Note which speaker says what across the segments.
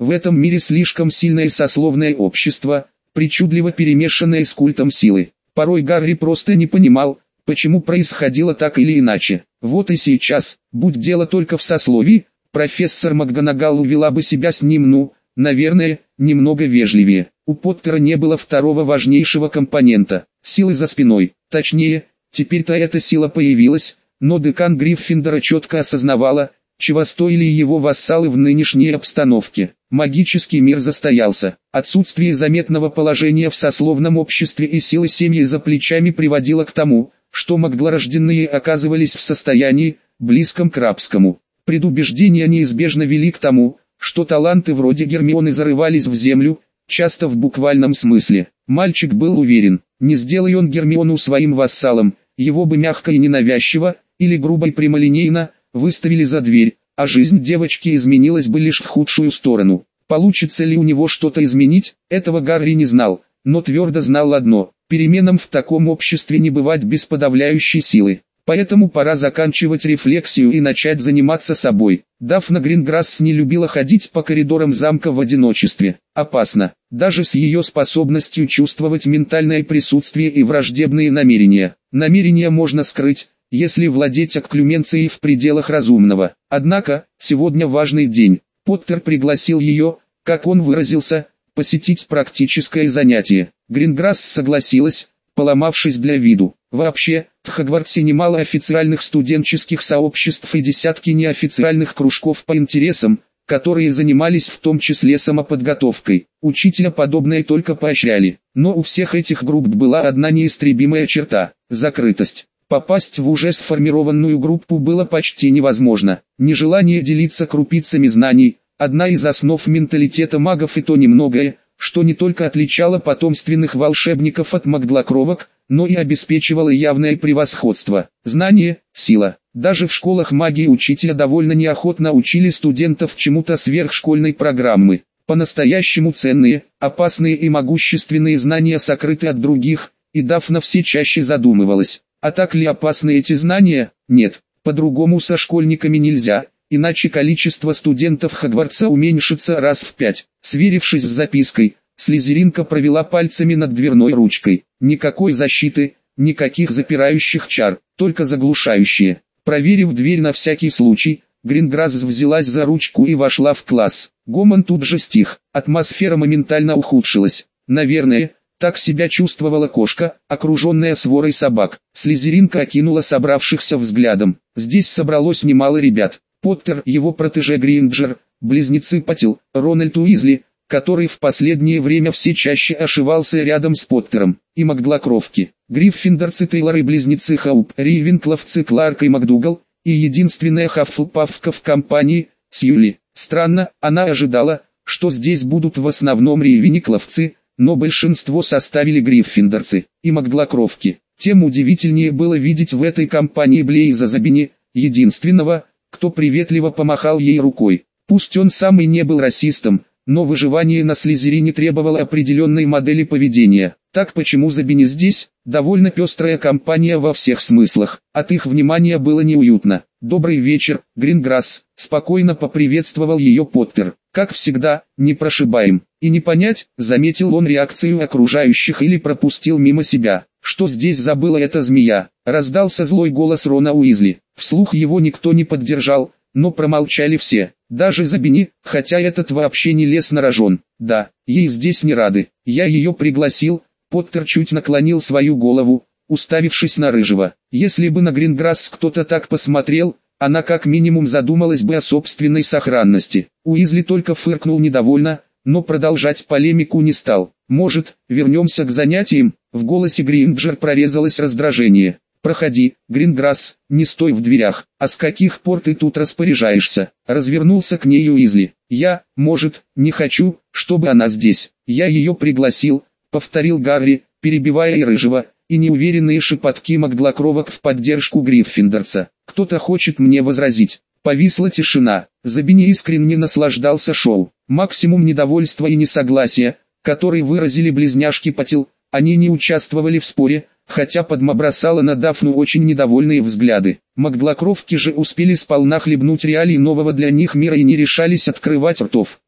Speaker 1: В этом мире слишком сильное сословное общество, причудливо перемешанное с культом силы. Порой Гарри просто не понимал, почему происходило так или иначе. Вот и сейчас, будь дело только в сословии, профессор МакГонагал вела бы себя с ним, наверное, немного вежливее. У Поттера не было второго важнейшего компонента – силы за спиной. Точнее, теперь-то эта сила появилась, но декан Гриффиндора четко осознавала, чего стоили его вассалы в нынешней обстановке. Магический мир застоялся. Отсутствие заметного положения в сословном обществе и силы семьи за плечами приводило к тому, что магдлорожденные оказывались в состоянии, близком к рабскому. Предубеждения неизбежно вели к тому, что таланты вроде Гермионы зарывались в землю, часто в буквальном смысле. Мальчик был уверен, не сделай он Гермиону своим вассалом, его бы мягко и ненавязчиво, или грубо и прямолинейно, выставили за дверь, а жизнь девочки изменилась бы лишь в худшую сторону. Получится ли у него что-то изменить, этого Гарри не знал, но твердо знал одно – переменам в таком обществе не бывать без подавляющей силы. Поэтому пора заканчивать рефлексию и начать заниматься собой. Дафна Гринграсс не любила ходить по коридорам замка в одиночестве. Опасно, даже с ее способностью чувствовать ментальное присутствие и враждебные намерения. Намерения можно скрыть, если владеть окклюменцией в пределах разумного. Однако, сегодня важный день. Поттер пригласил ее, как он выразился, посетить практическое занятие. Гринграсс согласилась, поломавшись для виду. Вообще, в Хогвартсе немало официальных студенческих сообществ и десятки неофициальных кружков по интересам, которые занимались в том числе самоподготовкой. Учителя подобное только поощряли. Но у всех этих групп была одна неистребимая черта – закрытость. Попасть в уже сформированную группу было почти невозможно. Нежелание делиться крупицами знаний – одна из основ менталитета магов, и то немногое, что не только отличало потомственных волшебников от магдлокровок, но и обеспечивало явное превосходство. Знание – сила. Даже в школах магии учителя довольно неохотно учили студентов чему-то сверхшкольной программы. По-настоящему ценные, опасные и могущественные знания сокрыты от других, и Дафна все чаще задумывалась. А так ли опасны эти знания? Нет, по-другому со школьниками нельзя, иначе количество студентов Хогвартса уменьшится раз в 5. Сверившись с запиской, Слизеринка провела пальцами над дверной ручкой. Никакой защиты, никаких запирающих чар, только заглушающие. Проверив дверь на всякий случай, Гринграсс взялась за ручку и вошла в класс. Гомон тут же стих, атмосфера моментально ухудшилась. Наверное, так себя чувствовала кошка, окруженная сворой собак. Слизеринка окинула собравшихся взглядом. Здесь собралось немало ребят. Поттер, его протеже Гринджер, близнецы Паттил, Рональд Уизли, который в последнее время все чаще ошивался рядом с Поттером, и Магдлокровки, Гриффиндорцы Тейлор и близнецы Хауп, Рейвенкловцы Кларк и МакДугал, и единственная Хаффлпаффка в компании, Сьюли. Странно, она ожидала, что здесь будут в основном рейвенкловцы, но большинство составили гриффиндорцы и магдлокровки. Тем удивительнее было видеть в этой компании Блейза Забини, единственного, кто приветливо помахал ей рукой. Пусть он сам и не был расистом, но выживание на Слизерине требовало определенной модели поведения. Так почему Забини здесь? Довольно пестрая компания во всех смыслах. От их внимания было неуютно. «Добрый вечер, Гринграсс», — спокойно поприветствовал ее Поттер. Как всегда, непрошибаем. И не понять, заметил он реакцию окружающих или пропустил мимо себя. Что здесь забыла эта змея? Раздался злой голос Рона Уизли. Вслух его никто не поддержал, но промолчали все. Даже Забини, хотя этот вообще не лез на рожон. Да, ей здесь не рады. Я ее пригласил. Поттер чуть наклонил свою голову, уставившись на Рыжего. Если бы на Гринграсс кто-то так посмотрел, она как минимум задумалась бы о собственной сохранности. Уизли только фыркнул недовольно, но продолжать полемику не стал. «Может, вернемся к занятиям?» В голосе Гринджер прорезалось раздражение. «Проходи, Гринграсс, не стой в дверях. А с каких пор ты тут распоряжаешься?» Развернулся к ней Уизли. «Я, может, не хочу, чтобы она здесь. Я ее пригласил», — повторил Гарри, перебивая и Рыжего, и неуверенные шепотки Магдлокровок в поддержку Гриффиндорца. «Кто-то хочет мне возразить». Повисла тишина. Забини искренне наслаждался шоу. Максимум недовольства и несогласия, который выразили близняшки Паттил. Они не участвовали в споре, хотя Падма бросала на Дафну очень недовольные взгляды. Магдлокровки же успели сполна хлебнуть реалий нового для них мира и не решались открывать ртов.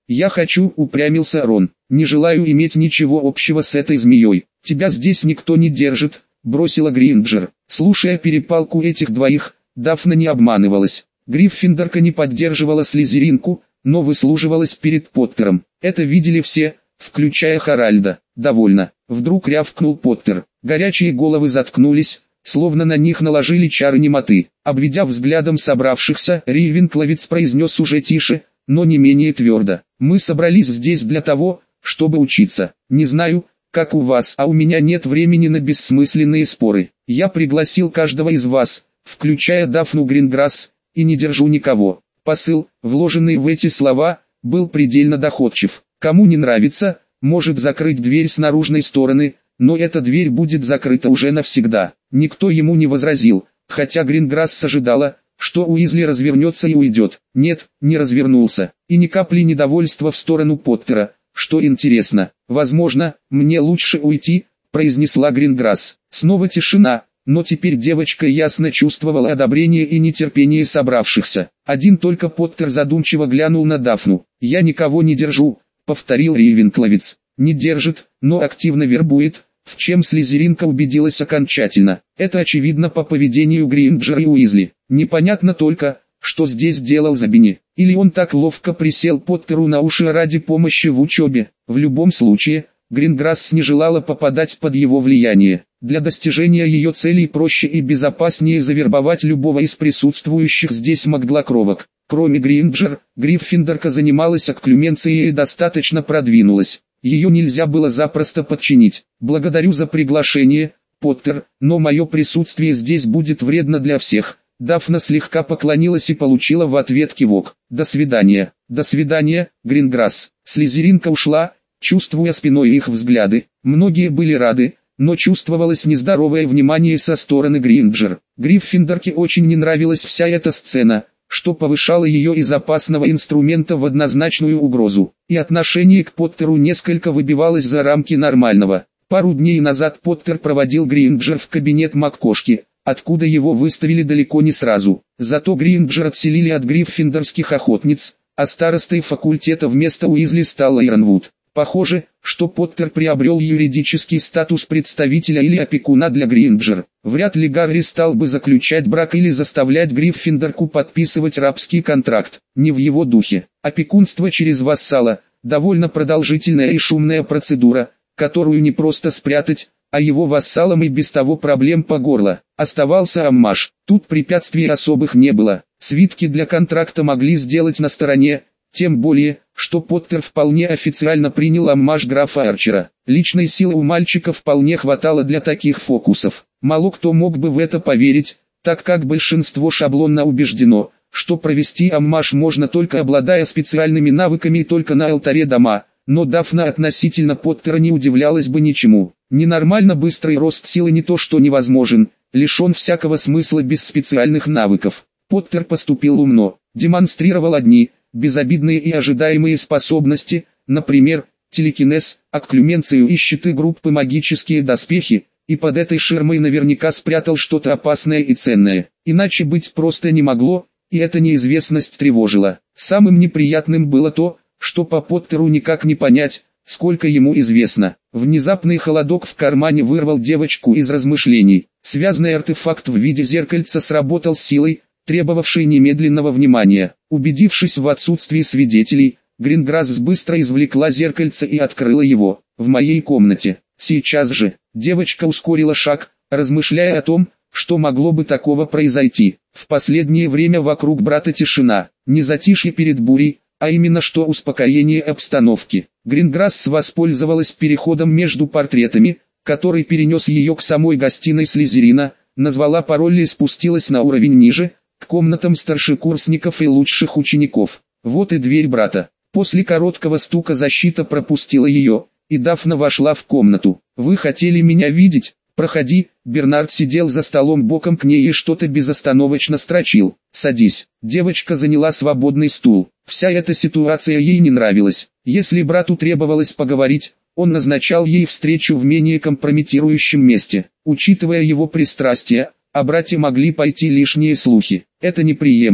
Speaker 1: «Я хочу», — упрямился Рон. «Не желаю иметь ничего общего с этой змеей. Тебя здесь никто не держит», — бросила Гринджер. Слушая перепалку этих двоих, Дафна не обманывалась. Гриффиндорка не поддерживала Слизеринку, но выслуживалась перед Поттером. Это видели все, включая Харальда. «Довольно», — вдруг рявкнул Поттер. Горячие головы заткнулись, словно на них наложили чары немоты. Обведя взглядом собравшихся, Рейвенкловец произнес уже тише, но не менее твердо: «Мы собрались здесь для того, чтобы учиться. Не знаю, как у вас, а у меня нет времени на бессмысленные споры. Я пригласил каждого из вас, включая Дафну Гринграсс, и не держу никого». Посыл, вложенный в эти слова, был предельно доходчив. Кому не нравится, может закрыть дверь с наружной стороны, но эта дверь будет закрыта уже навсегда. Никто ему не возразил, хотя Гринграсс ожидала, что Уизли развернется и уйдет. Нет, не развернулся, и ни капли недовольства в сторону Поттера. «Что интересно, возможно, мне лучше уйти», — произнесла Гринграсс. Снова тишина, но теперь девочка ясно чувствовала одобрение и нетерпение собравшихся. Один только Поттер задумчиво глянул на Дафну. «Я никого не держу», — повторил Рейвенкловец. «Не держит, но активно вербует», в чем Слизеринка убедилась окончательно. Это очевидно по поведению Гринджера и Уизли. Непонятно только, что здесь делал Забини. Или он так ловко присел Поттеру на уши ради помощи в учебе. В любом случае, Гринграсс не желала попадать под его влияние. Для достижения ее целей проще и безопаснее завербовать любого из присутствующих здесь маглокровок. Кроме Гринджер, Гриффиндорка занималась окклюменцией и достаточно продвинулась. Ее нельзя было запросто подчинить. «Благодарю за приглашение, Поттер, но мое присутствие здесь будет вредно для всех». Дафна слегка поклонилась и получила в ответ кивок. «До свидания». «До свидания, Гринграсс». Слизеринка ушла, чувствуя спиной их взгляды. Многие были рады, но чувствовалось нездоровое внимание со стороны Гринджер. Гриффиндорке очень не нравилась вся эта сцена, что повышало ее из опасного инструмента в однозначную угрозу. И отношение к Поттеру несколько выбивалось за рамки нормального. Пару дней назад Поттер проводил Гринджер в кабинет МакКошки, откуда его выставили далеко не сразу. Зато Гринджер отселили от гриффиндорских охотниц, а старостой факультета вместо Уизли стал Иронвуд. Похоже, что Поттер приобрел юридический статус представителя или опекуна для Гринджер. Вряд ли Гарри стал бы заключать брак или заставлять Гриффиндорку подписывать рабский контракт. Не в его духе. Опекунство через вассала – довольно продолжительная и шумная процедура, которую не просто спрятать, а его вассалам и без того проблем по горло. Оставался аммаж. Тут препятствий особых не было. Свитки для контракта могли сделать на стороне, тем более, что Поттер вполне официально принял аммаж графа Арчера. Личной силы у мальчика вполне хватало для таких фокусов. Мало кто мог бы в это поверить, так как большинство шаблонно убеждено, что провести аммаж можно только обладая специальными навыками и только на алтаре дома. Но Дафна относительно Поттера не удивлялась бы ничему. Ненормально быстрый рост силы не то что невозможен, лишен всякого смысла без специальных навыков. Поттер поступил умно, демонстрировал одни, безобидные и ожидаемые способности, например, телекинез, окклюменцию и щиты группы магические доспехи, и под этой ширмой наверняка спрятал что-то опасное и ценное. Иначе быть просто не могло, и эта неизвестность тревожила. Самым неприятным было то, что по Поттеру никак не понять, сколько ему известно. Внезапный холодок в кармане вырвал девочку из размышлений. Связанный артефакт в виде зеркальца сработал с силой, требовавшей немедленного внимания. Убедившись в отсутствии свидетелей, Гринграсс быстро извлекла зеркальце и открыла его. «В моей комнате. Сейчас же». Девочка ускорила шаг, размышляя о том, что могло бы такого произойти. В последнее время вокруг брата тишина, не затишье перед бурей, а именно что успокоение обстановки. Гринграсс воспользовалась переходом между портретами, который перенес ее к самой гостиной Слизерина, назвала пароль и спустилась на уровень ниже, к комнатам старшекурсников и лучших учеников. Вот и дверь брата. После короткого стука защита пропустила ее, и Дафна вошла в комнату. «Вы хотели меня видеть? Проходи». Бернард сидел за столом боком к ней и что-то безостановочно строчил. «Садись». Девочка заняла свободный стул. Вся эта ситуация ей не нравилась. Если брату требовалось поговорить, он назначал ей встречу в менее компрометирующем месте. Учитывая его пристрастие, о брате могли пойти лишние слухи. Это неприемлемо.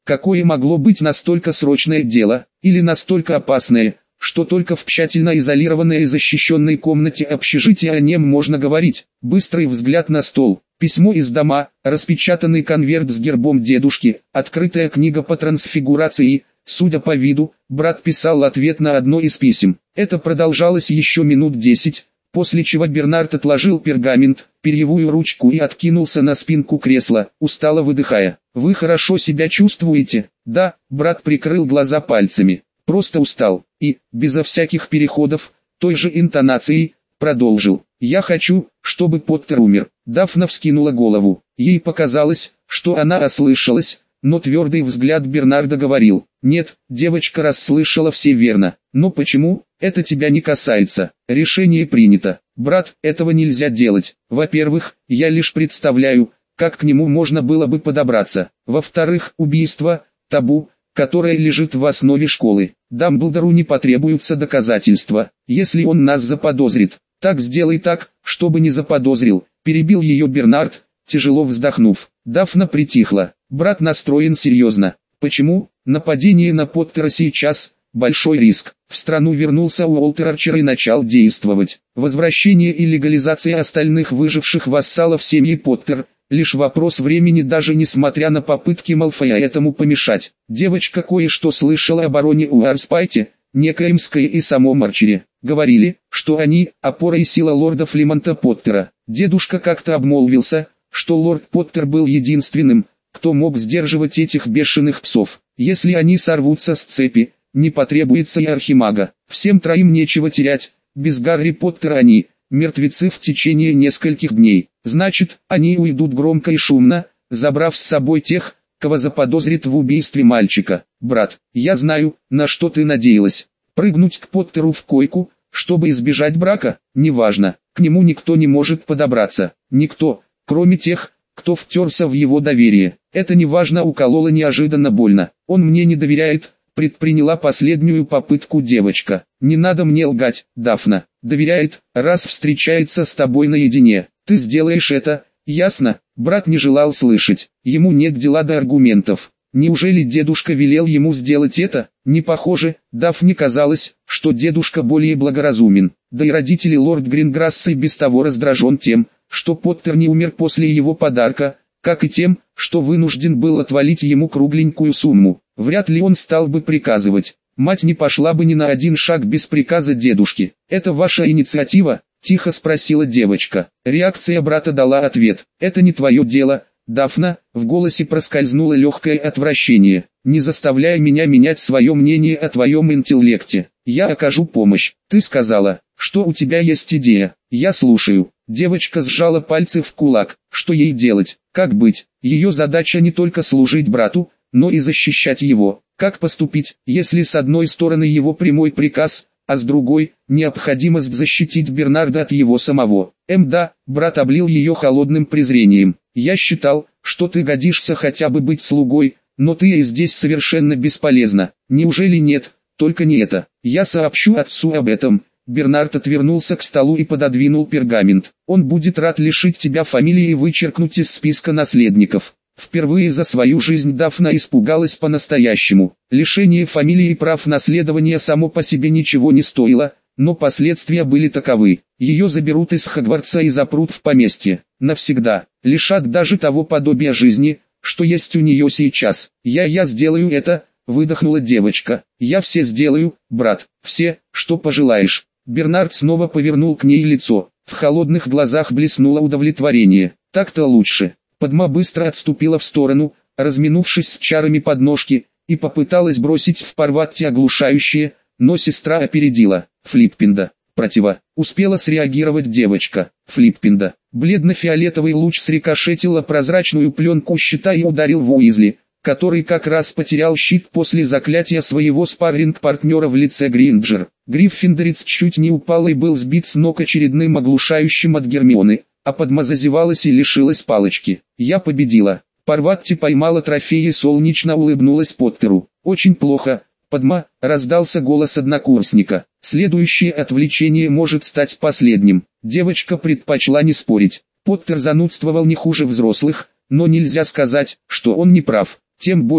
Speaker 1: Какое могло быть настолько срочное дело, или настолько опасное, что только в тщательно изолированной и защищенной комнате общежития о нем можно говорить. Быстрый взгляд на стол, письмо из дома, распечатанный конверт с гербом дедушки, открытая книга по трансфигурации. Судя по виду, брат писал ответ на одно из писем. Это продолжалось еще минут 10, после чего Бернард отложил пергамент, перьевую ручку и откинулся на спинку кресла, устало выдыхая. «Вы хорошо себя чувствуете?» «Да», брат прикрыл глаза пальцами. «Просто устал». И, безо всяких переходов, той же интонацией, продолжил. «Я хочу, чтобы Поттер умер». Дафна вскинула голову. Ей показалось, что она ослышалась, но твердый взгляд Бернарда говорил: «Нет, девочка расслышала все верно. Но почему? Это тебя не касается. Решение принято. Брат, этого нельзя делать. Во-первых, я лишь представляю, как к нему можно было бы подобраться. Во-вторых, убийство – табу, которое лежит в основе школы. Дамблдору не потребуются доказательства, если он нас заподозрит. Так сделай так, чтобы не заподозрил», – перебил ее Бернард, тяжело вздохнув. Дафна притихла. Брат настроен серьезно. Почему? Нападение на Поттера сейчас – большой риск. В страну вернулся Уолтер Арчер и начал действовать. Возвращение и легализация остальных выживших вассалов семьи Поттер – лишь вопрос времени, даже несмотря на попытки Малфоя этому помешать. Девочка кое-что слышала о бароне Уарспайте, некоем Скае и самом Арчере. Говорили, что они – опора и сила лорда Флемонта Поттера. Дедушка как-то обмолвился, что лорд Поттер был единственным, кто мог сдерживать этих бешеных псов. Если они сорвутся с цепи, не потребуется и архимага. Всем троим нечего терять, без Гарри Поттера они – мертвецы в течение нескольких дней. Значит, они уйдут громко и шумно, забрав с собой тех, кого заподозрит в убийстве мальчика. Брат, я знаю, на что ты надеялась. Прыгнуть к Поттеру в койку, чтобы избежать брака? Неважно, к нему никто не может подобраться. Никто, кроме тех, кто втерся в его доверие. Это неважно, укололо неожиданно больно. Он мне не доверяет, предприняла последнюю попытку девочка. Не надо мне лгать, Дафна. Доверяет, раз встречается с тобой наедине. Ты сделаешь это, ясно? Брат не желал слышать. Ему нет дела до аргументов. Неужели дедушка велел ему сделать это? Не похоже. Дафне казалось, что дедушка более благоразумен. Да и родители лорд Гринграсса и без того раздражен тем, что Поттер не умер после его подарка, как и тем, что вынужден был отвалить ему кругленькую сумму. Вряд ли он стал бы приказывать. Мать не пошла бы ни на один шаг без приказа дедушки. «Это ваша инициатива?» – тихо спросила девочка. Реакция брата дала ответ. «Это не твое дело, Дафна», – в голосе проскользнуло легкое отвращение. «Не заставляй меня менять свое мнение о твоем интеллекте. Я окажу помощь. Ты сказала, что у тебя есть идея. Я слушаю». Девочка сжала пальцы в кулак. Что ей делать? Как быть? Ее задача не только служить брату, но и защищать его. Как поступить, если с одной стороны его прямой приказ, а с другой – необходимость защитить Бернарда от его самого? Да, брат облил ее холодным презрением. «Я считал, что ты годишься хотя бы быть слугой, но ты и здесь совершенно бесполезна. Неужели нет? Только не это. Я сообщу отцу об этом». Бернард отвернулся к столу и пододвинул пергамент. «Он будет рад лишить тебя фамилии и вычеркнуть из списка наследников». Впервые за свою жизнь Дафна испугалась по-настоящему. Лишение фамилии и прав наследования само по себе ничего не стоило, но последствия были таковы. Ее заберут из Хогвартса и запрут в поместье. Навсегда. Лишат даже того подобия жизни, что есть у нее сейчас. «Я сделаю это», — выдохнула девочка. «Я все сделаю, брат, все, что пожелаешь». Бернард снова повернул к ней лицо. В холодных глазах блеснуло удовлетворение. «Так-то лучше». Падма быстро отступила в сторону, разминувшись с чарами подножки, и попыталась бросить в Парватти оглушающее, но сестра опередила. «Флиппинда, протива!» Успела среагировать девочка. «Флиппинда!» Бледно-фиолетовый луч срикошетил о прозрачную пленку щита и ударил в Уизли, который как раз потерял щит после заклятия своего спарринг-партнера в лице Гринджер. Гриффиндорец чуть не упал и был сбит с ног очередным оглушающим от Гермионы, а Падма зазевалась и лишилась палочки. «Я победила». Парватти поймала трофей и солнечно улыбнулась Поттеру. «Очень плохо, Падма», — раздался голос однокурсника. «Следующее отвлечение может стать последним». Девочка предпочла не спорить. Поттер занудствовал не хуже взрослых, но нельзя сказать, что он не прав. Тем более,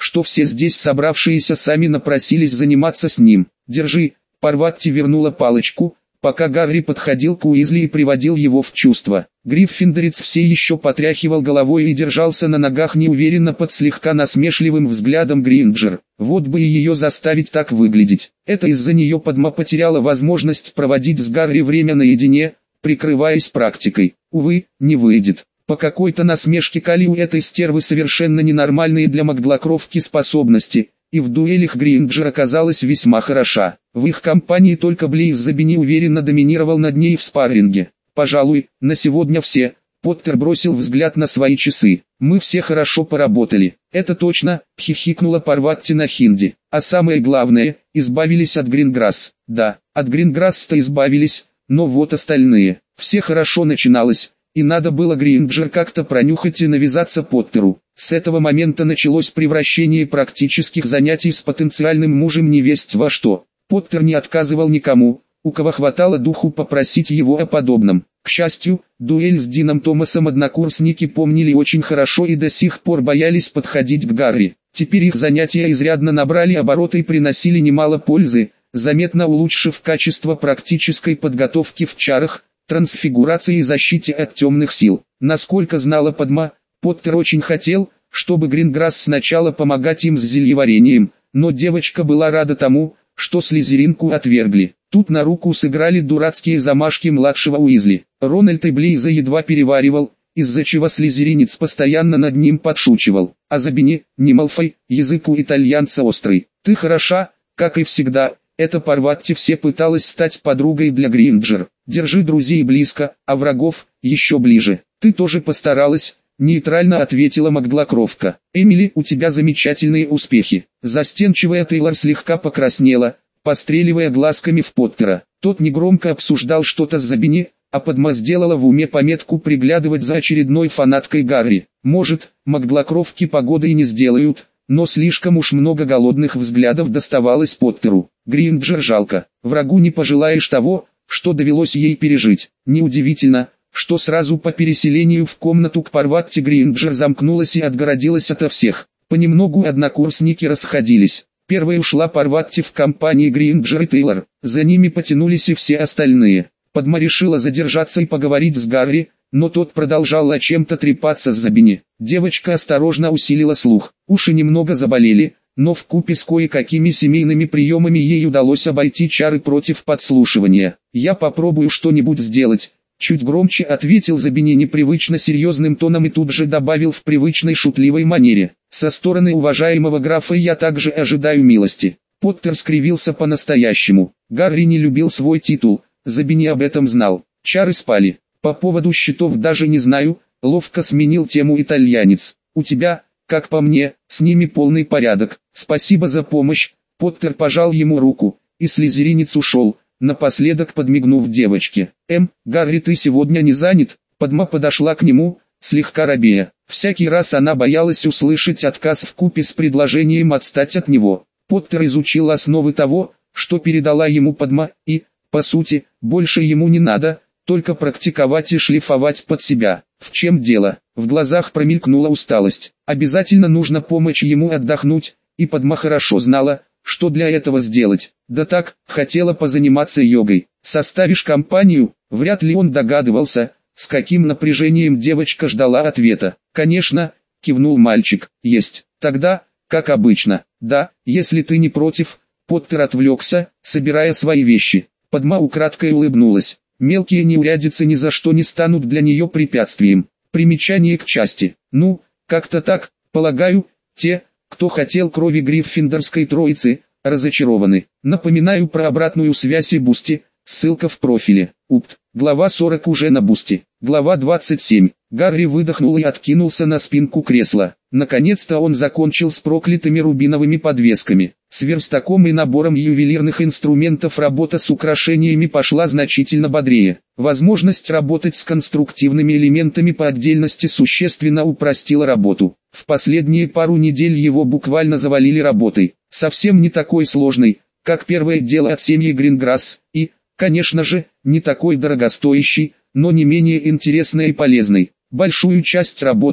Speaker 1: что все здесь собравшиеся сами напросились заниматься с ним. «Держи», Парватти вернула палочку, пока Гарри подходил к Уизли и приводил его в чувство. Гриффиндорец все еще потряхивал головой и держался на ногах неуверенно под слегка насмешливым взглядом Гринджер. Вот бы и ее заставить так выглядеть. Это из-за нее Падма потеряла возможность проводить с Гарри время наедине, прикрываясь практикой. Увы, не выйдет. По какой-то насмешке Кали у этой стервы совершенно ненормальные для Маглокровки способности, и в дуэлях Гринджер оказалась весьма хороша. В их компании только Блейз Забини уверенно доминировал над ней в спарринге. «Пожалуй, на сегодня все», — Поттер бросил взгляд на свои часы. «Мы все хорошо поработали». «Это точно», — хихикнула Парватти на хинди. «А самое главное, избавились от Гринграсс». «Да, от Гринграсс-то избавились, но вот остальные». Все хорошо начиналось, и надо было Гринджер как-то пронюхать и навязаться Поттеру. С этого момента началось превращение практических занятий с потенциальным мужем невесть во что. Поттер не отказывал никому, у кого хватало духу попросить его о подобном. К счастью, дуэль с Дином Томасом однокурсники помнили очень хорошо и до сих пор боялись подходить к Гарри. Теперь их занятия изрядно набрали обороты и приносили немало пользы, заметно улучшив качество практической подготовки в чарах, трансфигурации и защите от темных сил. Насколько знала Падма, Поттер очень хотел, чтобы Гринграсс сначала помогать им с зельеварением, но девочка была рада тому, что слизеринку отвергли. Тут на руку сыграли дурацкие замашки младшего Уизли. Рональд и Блейза едва переваривал, из-за чего слизеринец постоянно над ним подшучивал. А Забини, не Малфой, язык у итальянца острый. «Ты хороша, как и всегда». Это Парватти все пыталась стать подругой для Гринджер. «Держи друзей близко, а врагов еще ближе». «Ты тоже постаралась», — нейтрально ответила Маглокровка. «Эмили, у тебя замечательные успехи». Застенчивая Тейлор слегка покраснела, постреливая глазками в Поттера. Тот негромко обсуждал что-то с Забини, а Падма сделала в уме пометку приглядывать за очередной фанаткой Гарри. Может, Маглокровки погоды и не сделают, но слишком уж много голодных взглядов доставалось Поттеру. Гринджер жалко. Врагу не пожелаешь того, что довелось ей пережить. Неудивительно, что сразу по переселению в комнату к Парватти Гринджер замкнулась и отгородилась ото всех. Понемногу однокурсники расходились. Первой ушла Парватти в компании Гринджер и Тейлор. За ними потянулись и все остальные. Падма решила задержаться и поговорить с Гарри, но тот продолжал о чем-то трепаться с Забини. Девочка осторожно усилила слух. Уши немного заболели, но вкупе с кое-какими семейными приемами ей удалось обойти чары против подслушивания. «Я попробую что-нибудь сделать», — чуть громче ответил Забини непривычно серьезным тоном и тут же добавил в привычной шутливой манере. «Со стороны уважаемого графа я также ожидаю милости». Поттер скривился по-настоящему. Гарри не любил свой титул, Забини об этом знал. Чары спали. «По поводу счетов даже не знаю», — ловко сменил тему итальянец. «У тебя, как по мне, с ними полный порядок. Спасибо за помощь». Поттер пожал ему руку, и слизеринец ушел, напоследок подмигнув девочке. Гарри, ты сегодня не занят?» Падма подошла к нему, слегка робея. Всякий раз она боялась услышать отказ вкупе с предложением отстать от него. Поттер изучил основы того, что передала ему Падма, и, по сути, больше ему не надо, только практиковать и шлифовать под себя. В чем дело? В глазах промелькнула усталость. Обязательно нужно помочь ему отдохнуть, и Падма хорошо знала, что для этого сделать. Да так, хотела позаниматься йогой. «Составишь компанию?» Вряд ли он догадывался, с каким напряжением девочка ждала ответа. «Конечно», — кивнул мальчик, — «есть. Тогда, как обычно, да, если ты не против». Поттер отвлекся, собирая свои вещи. Падма украдкой улыбнулась. Мелкие неурядицы ни за что не станут для нее препятствием. Примечание к части. Ну, как-то так, полагаю, те, кто хотел крови Гриффиндорской троицы, разочарованы. Напоминаю про обратную связь и Бусти, ссылка в профиле. Упт. Глава 40 уже на Бусти. Глава 27. Гарри выдохнул и откинулся на спинку кресла. Наконец-то он закончил с проклятыми рубиновыми подвесками. С верстаком и набором ювелирных инструментов работа с украшениями пошла значительно бодрее. Возможность работать с конструктивными элементами по отдельности существенно упростила работу. В последние пару недель его буквально завалили работой. Совсем не такой сложной, как первое дело от семьи Гринграсс, и, конечно же, не такой дорогостоящий, но не менее интересной и полезной. Большую часть работы,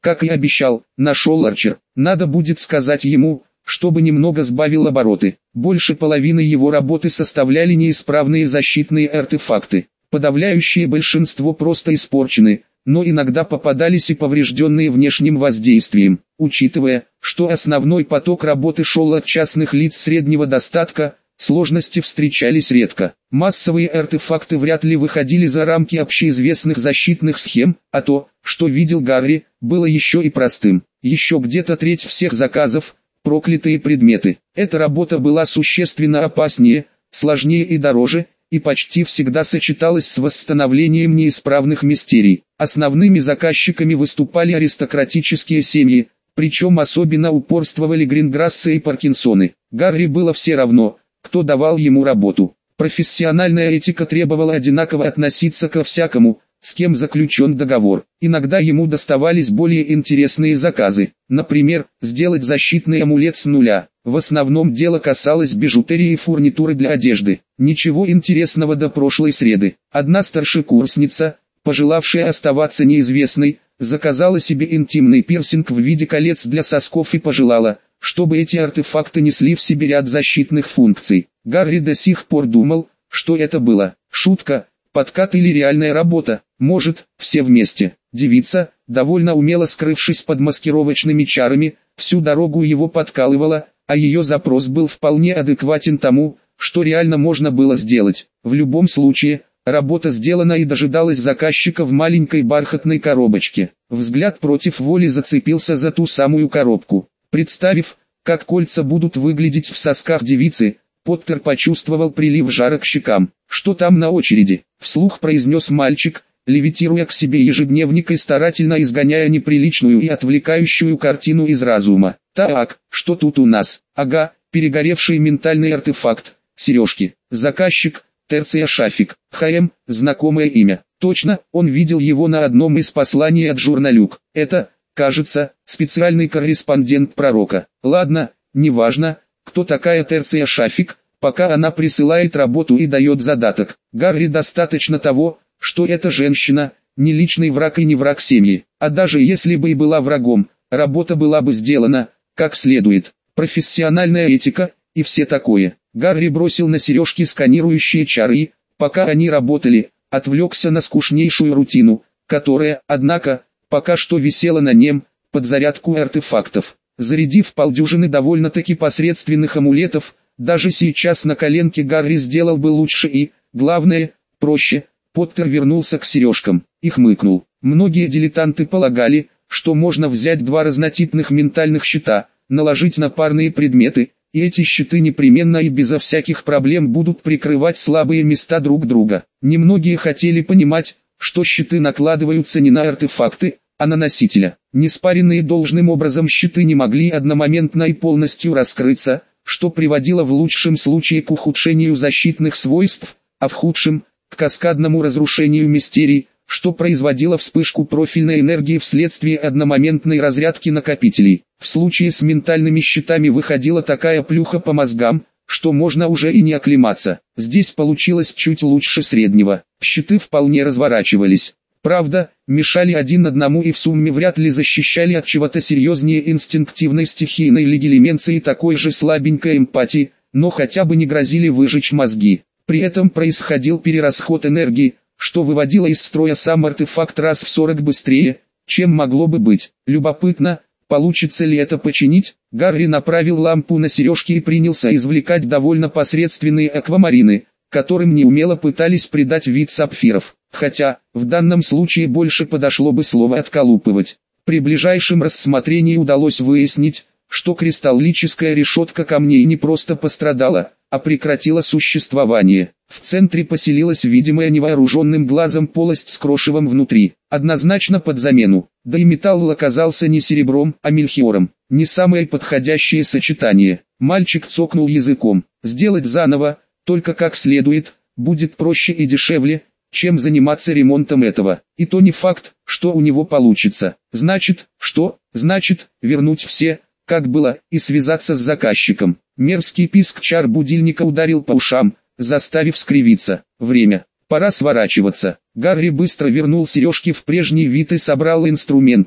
Speaker 1: Как и обещал, нашел Арчер. Надо будет сказать ему, чтобы немного сбавил обороты. Больше половины его работы составляли неисправные защитные артефакты. Подавляющее большинство просто испорчены, но иногда попадались и поврежденные внешним воздействием. Учитывая, что основной поток работы шел от частных лиц среднего достатка, сложности встречались редко. Массовые артефакты вряд ли выходили за рамки общеизвестных защитных схем, а то, что видел Гарри, было еще и простым. Еще где-то треть всех заказов – проклятые предметы. Эта работа была существенно опаснее, сложнее и дороже, и почти всегда сочеталась с восстановлением неисправных мистерий. Основными заказчиками выступали аристократические семьи, причем особенно упорствовали Гринграссы и Паркинсоны. Гарри было все равно, кто давал ему работу. Профессиональная этика требовала одинаково относиться ко всякому, с кем заключен договор. Иногда ему доставались более интересные заказы. Например, сделать защитный амулет с нуля. В основном дело касалось бижутерии и фурнитуры для одежды. Ничего интересного до прошлой среды. Одна старшекурсница, пожелавшая оставаться неизвестной, заказала себе интимный пирсинг в виде колец для сосков и пожелала, чтобы эти артефакты несли в себе ряд защитных функций. Гарри до сих пор думал, что это было шутка, подкат или реальная работа, может, все вместе. Девица, довольно умело скрывшись под маскировочными чарами, всю дорогу его подкалывала, а ее запрос был вполне адекватен тому, что реально можно было сделать. В любом случае, работа сделана и дожидалась заказчика в маленькой бархатной коробочке. Взгляд против воли зацепился за ту самую коробку. Представив, как кольца будут выглядеть в сосках девицы, Поттер почувствовал прилив жара к щекам. «Что там на очереди?» — вслух произнес мальчик, левитируя к себе ежедневник и старательно изгоняя неприличную и отвлекающую картину из разума. «Так, что тут у нас?» «Ага, перегоревший ментальный артефакт, сережки. Заказчик, Терция Шафик. ХМ, знакомое имя. Точно, он видел его на одном из посланий от журналюк. Это, кажется, специальный корреспондент пророка. Ладно, неважно, кто такая Терция Шафик, пока она присылает работу и дает задаток. Гарри достаточно того, что эта женщина, не личный враг и не враг семьи. А даже если бы и была врагом, работа была бы сделана, как следует. Профессиональная этика, и все такое. Гарри бросил на сережки сканирующие чары и, пока они работали, отвлекся на скучнейшую рутину, которая, однако, пока что висела на нем, под зарядку артефактов. Зарядив полдюжины довольно-таки посредственных амулетов, даже сейчас на коленке Гарри сделал бы лучше и, главное, проще. Поттер вернулся к сережкам и хмыкнул. Многие дилетанты полагали, что можно взять два разнотипных ментальных щита, наложить на парные предметы, и эти щиты непременно и безо всяких проблем будут прикрывать слабые места друг друга. Немногие хотели понимать, что щиты накладываются не на артефакты, а на носителя. Неспаренные должным образом щиты не могли одномоментно и полностью раскрыться, что приводило в лучшем случае к ухудшению защитных свойств, а в худшем – к каскадному разрушению мистерий, что производило вспышку профильной энергии вследствие одномоментной разрядки накопителей. В случае с ментальными щитами выходила такая плюха по мозгам, что можно уже и не оклематься. Здесь получилось чуть лучше среднего. Щиты вполне разворачивались. Правда, мешали один одному и в сумме вряд ли защищали от чего-то серьезнее инстинктивной стихийной легилименции и такой же слабенькой эмпатии, но хотя бы не грозили выжечь мозги. При этом происходил перерасход энергии, что выводило из строя сам артефакт раз в 40 быстрее, чем могло бы быть. Любопытно, получится ли это починить? Гарри направил лампу на сережки и принялся извлекать довольно посредственные аквамарины, которым неумело пытались придать вид сапфиров. Хотя, в данном случае больше подошло бы слово «отколупывать». При ближайшем рассмотрении удалось выяснить, что кристаллическая решетка камней не просто пострадала, а прекратила существование. В центре поселилась видимая невооруженным глазом полость с крошевом внутри, однозначно под замену. Да и металл оказался не серебром, а мельхиором. Не самое подходящее сочетание. Мальчик цокнул языком. Сделать заново, только как следует, будет проще и дешевле, чем заниматься ремонтом этого. И то не факт, что у него получится. Значит, что? Значит, вернуть все, как было, и связаться с заказчиком. Мерзкий писк чар будильника ударил по ушам, заставив скривиться. Время. Пора сворачиваться. Гарри быстро вернул сережки в прежний вид и собрал инструменты,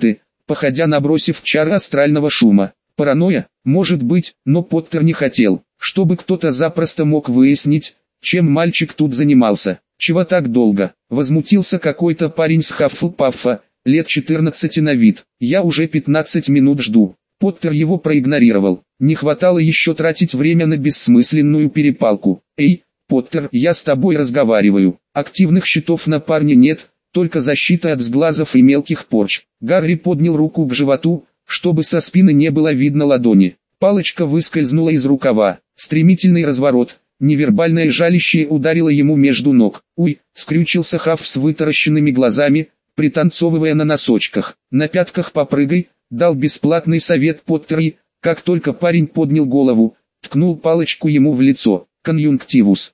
Speaker 1: походя набросив чары астрального шума. Паранойя, может быть, но Поттер не хотел, чтобы кто-то запросто мог выяснить, чем мальчик тут занимался. «Чего так долго?» — возмутился какой-то парень с Хаффлпаффа, лет 14 на вид. «Я уже 15 минут жду». Поттер его проигнорировал. Не хватало еще тратить время на бессмысленную перепалку. «Эй, Поттер, я с тобой разговариваю. Активных щитов на парне нет, только защита от сглазов и мелких порч». Гарри поднял руку к животу, чтобы со спины не было видно ладони. Палочка выскользнула из рукава. Стремительный разворот. Невербальное жалящее ударило ему между ног. «Уй!» — скрючился Хафф с вытаращенными глазами, пританцовывая на носочках. «На пятках попрыгай!» — дал бесплатный совет Поттер и, как только парень поднял голову, ткнул палочку ему в лицо. «Конъюнктивус!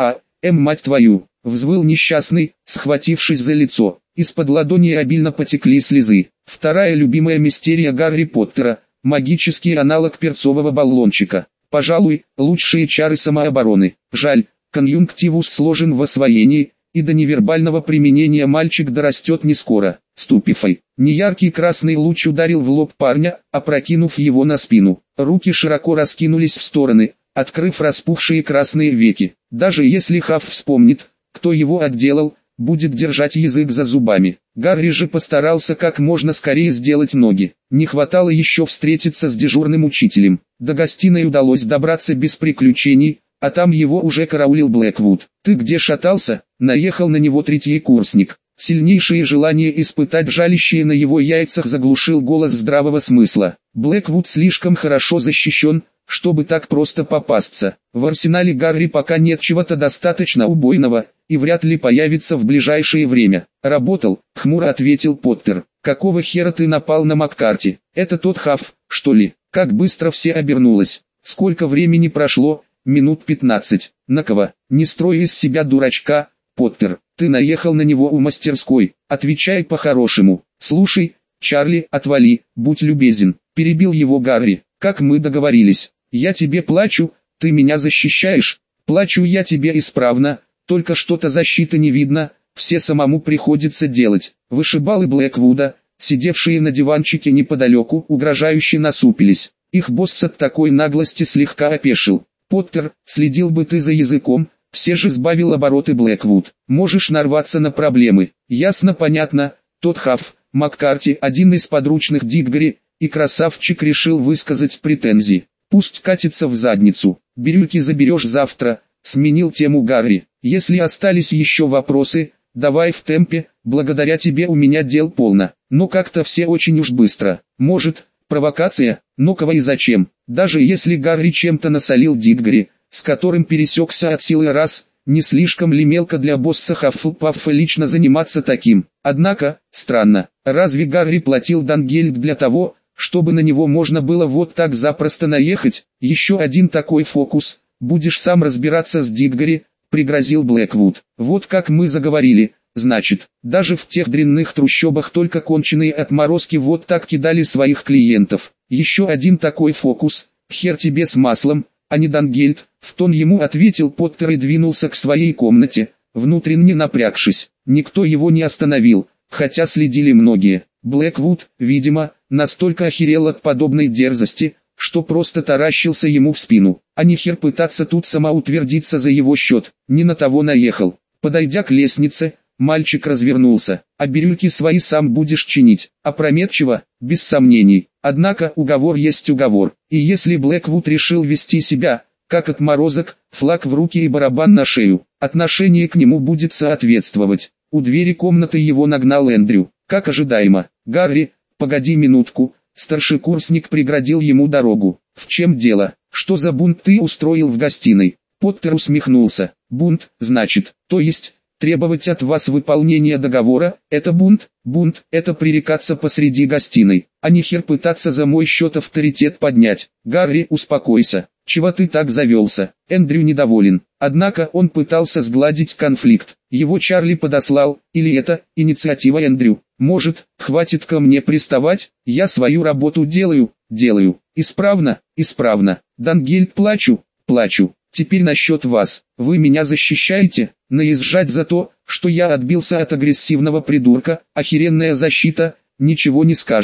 Speaker 1: Мать твою!» — взвыл несчастный, схватившись за лицо. Из-под ладони обильно потекли слезы. Вторая любимая мистерия Гарри Поттера — магический аналог перцового баллончика. Пожалуй, лучшие чары самообороны. Жаль, конъюнктивус сложен в освоении, и до невербального применения мальчик дорастет не скоро. Ступифай. Неяркий красный луч ударил в лоб парня, опрокинув его на спину. Руки широко раскинулись в стороны, открыв распухшие красные веки. Даже если Хафф вспомнит, кто его отделал, будет держать язык за зубами. Гарри же постарался как можно скорее сделать ноги. Не хватало еще встретиться с дежурным учителем. До гостиной удалось добраться без приключений, а там его уже караулил Блэквуд. «Ты где шатался?» — наехал на него третий курсник. Сильнейшее желание испытать жалящее на его яйцах заглушил голос здравого смысла. Блэквуд слишком хорошо защищен, чтобы так просто попасться. В арсенале Гарри пока нет чего-то достаточно убойного, и вряд ли появится в ближайшее время. «Работал», — хмуро ответил Поттер. «Какого хера ты напал на Маккарти? Это тот Хафф, что ли?» Как быстро все обернулось. Сколько времени прошло? Минут 15. На кого? Не строй из себя дурачка, Поттер. Ты наехал на него у мастерской. Отвечай по-хорошему. «Слушай, Чарли, отвали, будь любезен», — перебил его Гарри. «Как мы договорились. Я тебе плачу, ты меня защищаешь. Плачу я тебе исправно, только что-то защиты не видно, все самому приходится делать». Вышибалы Блэквуда, сидевшие на диванчике неподалеку, угрожающе насупились. Их босс от такой наглости слегка опешил. «Поттер, следил бы ты за языком», — все же сбавил обороты Блэквуд. «Можешь нарваться на проблемы». «Ясно, понятно». Тот Хафф, Маккарти, один из подручных Диггори, и красавчик решил высказать претензии. «Пусть катится в задницу. Бирюльки заберешь завтра», — сменил тему Гарри. «Если остались еще вопросы, давай в темпе, благодаря тебе у меня дел полно». Но как-то все очень уж быстро. Может, провокация, но кого и зачем? Даже если Гарри чем-то насолил Диггори, с которым пересекся от силы раз, не слишком ли мелко для босса Хаффлпаффа лично заниматься таким? Однако, странно, разве Гарри платил Дангельд для того, чтобы на него можно было вот так запросто наехать? Еще один такой фокус, будешь сам разбираться с Диггори, пригрозил Блэквуд. Вот как мы заговорили. Значит, даже в тех дрянных трущобах только конченые отморозки вот так кидали своих клиентов. Еще один такой фокус, хер тебе с маслом, а не Дангельд, в тон ему ответил Поттер и двинулся к своей комнате, внутренне напрягшись. Никто его не остановил, хотя следили многие. Блэквуд, видимо, настолько охерел от подобной дерзости, что просто таращился ему в спину. А не хер пытаться тут самоутвердиться за его счет, не на того наехал. Подойдя к лестнице, мальчик развернулся. «А бирюльки свои сам будешь чинить». Опрометчиво, без сомнений. Однако уговор есть уговор. И если Блэквуд решил вести себя, как отморозок, флаг в руки и барабан на шею, отношение к нему будет соответствовать. У двери комнаты его нагнал Эндрю. Как ожидаемо. «Гарри, погоди минутку». Старшекурсник преградил ему дорогу. «В чем дело? Что за бунт ты устроил в гостиной?» Поттер усмехнулся. «Бунт, значит, то есть... Требовать от вас выполнения договора – это бунт? Бунт – это пререкаться посреди гостиной, а не хер пытаться за мой счет авторитет поднять. Гарри, успокойся. Чего ты так завелся?» Эндрю недоволен. Однако он пытался сгладить конфликт. Его Чарли подослал, или это инициатива Эндрю? «Может, хватит ко мне приставать? Я свою работу делаю. Исправно. Дангельд, плачу. Теперь насчет вас. Вы меня защищаете? Наезжать за то, что я отбился от агрессивного придурка, охеренная защита, ничего не скажешь.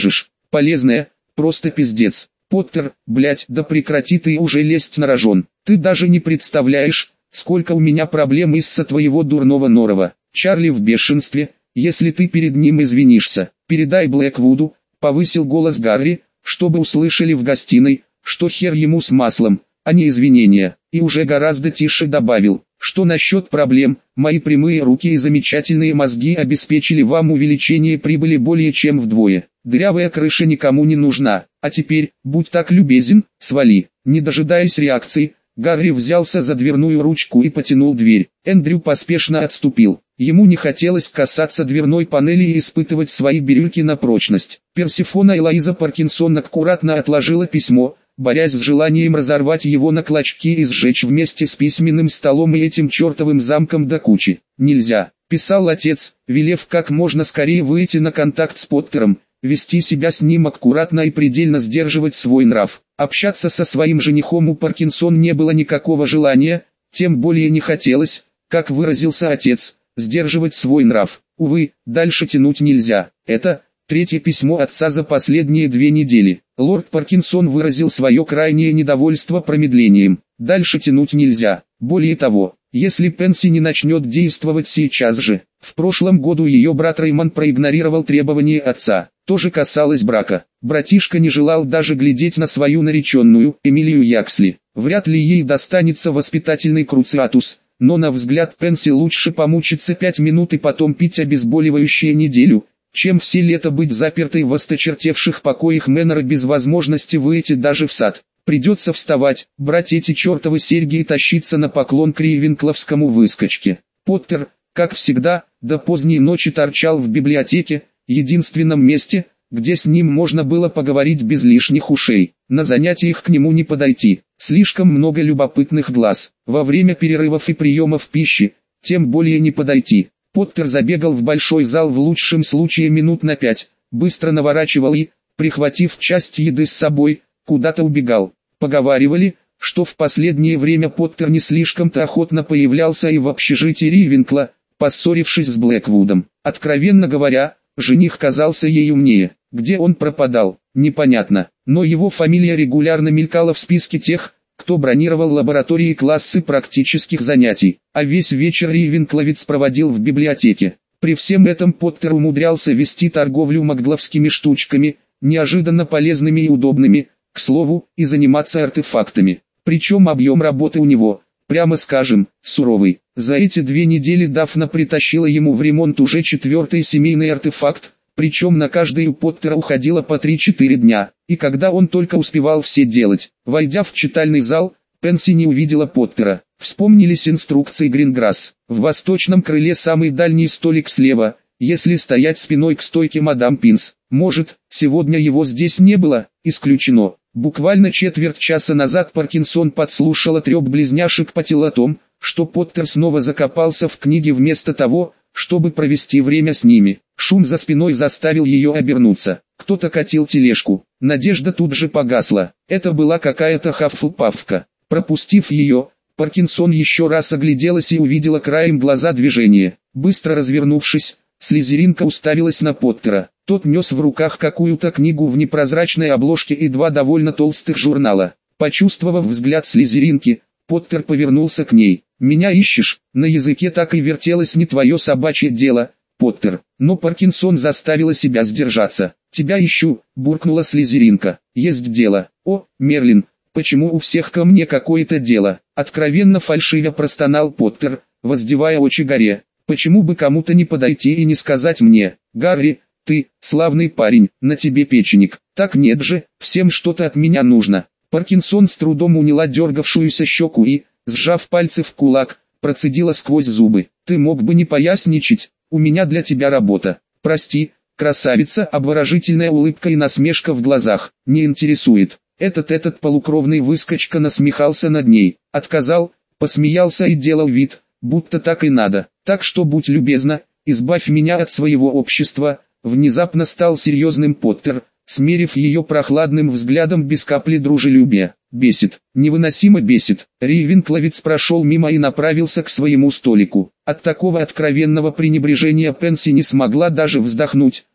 Speaker 1: полезная, просто пиздец. Поттер, блять, да прекрати ты уже лезть на рожон. Ты даже не представляешь, сколько у меня проблем из-за твоего дурного норова. Чарли в бешенстве, если ты перед ним извинишься. Передай Блэквуду, повысил голос Гарри, чтобы услышали в гостиной, что хер ему с маслом, а не извинения. И уже гораздо тише добавил, что насчет проблем, мои прямые руки и замечательные мозги обеспечили вам увеличение прибыли более чем вдвое. Дырявая крыша никому не нужна, а теперь, будь так любезен, свали. Не дожидаясь реакции, Гарри взялся за дверную ручку и потянул дверь. Эндрю поспешно отступил. Ему не хотелось касаться дверной панели и испытывать свои бирюльки на прочность. Персифона Элоиза Паркинсон аккуратно отложила письмо, борясь с желанием разорвать его на клочки и сжечь вместе с письменным столом и этим чертовым замком до кучи. «Нельзя», — писал отец, велев как можно скорее выйти на контакт с Поттером, вести себя с ним аккуратно и предельно сдерживать свой нрав. Общаться со своим женихом у Паркинсон не было никакого желания, тем более не хотелось, как выразился отец, сдерживать свой нрав. Увы, дальше тянуть нельзя. Это третье письмо отца за последние 2 недели. Лорд Паркинсон выразил свое крайнее недовольство промедлением. Дальше тянуть нельзя. Более того, если Пенси не начнет действовать сейчас же. В прошлом году ее брат Реймонд проигнорировал требования отца. То же касалось брака. Братишка не желал даже глядеть на свою нареченную, Эмилию Яксли. Вряд ли ей достанется воспитательный круциатус, но на взгляд Пенси лучше помучиться 5 минут и потом пить обезболивающее неделю, чем все лето быть запертой в осточертевших покоях Мэннера без возможности выйти даже в сад. Придется вставать, брать эти чертовы серьги и тащиться на поклон к рейвенкловскому выскочке. Поттер, как всегда, до поздней ночи торчал в библиотеке, единственном месте, где с ним можно было поговорить без лишних ушей. На занятиях к нему не подойти, слишком много любопытных глаз. Во время перерывов и приемов пищи, тем более не подойти. Поттер забегал в большой зал в лучшем случае минут на 5, быстро наворачивал и, прихватив часть еды с собой, куда-то убегал. Поговаривали, что в последнее время Поттер не слишком-то охотно появлялся и в общежитии Ривенкла, поссорившись с Блэквудом. Откровенно говоря, жених казался ей умнее. Где он пропадал, непонятно, но его фамилия регулярно мелькала в списке тех, кто бронировал лаборатории и классы практических занятий, а весь вечер Ривенкловец проводил в библиотеке. При всем этом Поттер умудрялся вести торговлю магловскими штучками, неожиданно полезными и удобными, к слову, и заниматься артефактами. Причем объем работы у него, прямо скажем, суровый. За эти 2 недели Дафна притащила ему в ремонт уже 4-й семейный артефакт, причем на каждый у Поттера уходило по 3-4 дня, и когда он только успевал все делать. Войдя в читальный зал, Пенси не увидела Поттера. Вспомнились инструкции Гринграсс. В восточном крыле самый дальний столик слева, если стоять спиной к стойке мадам Пинс. Может, сегодня его здесь не было, исключено. Буквально четверть часа назад Паркинсон подслушала трёп близняшек по телу о том, что Поттер снова закопался в книге вместо того, чтобы провести время с ними. Шум за спиной заставил ее обернуться. Кто-то катил тележку. Надежда тут же погасла. Это была какая-то хаффлпафка. Пропустив ее, Паркинсон еще раз огляделась и увидела краем глаза движение. Быстро развернувшись, слизеринка уставилась на Поттера. Тот нес в руках какую-то книгу в непрозрачной обложке и 2 довольно толстых журнала. Почувствовав взгляд слизеринки, Поттер повернулся к ней. «Меня ищешь?» На языке так и вертелось «не твое собачье дело, Поттер». Но Паркинсон заставила себя сдержаться. «Тебя ищу», буркнула слизеринка. «Есть дело». «О, Мерлин, почему у всех ко мне какое-то дело?» Откровенно фальшивя простонал Поттер, воздевая очи горе. «Почему бы кому-то не подойти и не сказать мне? Гарри, ты, славный парень, на тебе печенек». «Так нет же, всем что-то от меня нужно». Паркинсон с трудом уняла дергавшуюся щеку и, сжав пальцы в кулак, процедила сквозь зубы. «Ты мог бы не поясничать, у меня для тебя работа». «Прости, красавица», обворожительная улыбка и насмешка в глазах, «не интересует». Этот полукровный выскочка насмехался над ней, отказал, посмеялся и делал вид, будто так и надо. «Так что будь любезна, избавь меня от своего общества», внезапно стал серьезным Поттер, смерив ее прохладным взглядом без капли дружелюбия. «Бесит, невыносимо бесит». Рейвенкловец прошел мимо и направился к своему столику. От такого откровенного пренебрежения Пенси не смогла даже вздохнуть,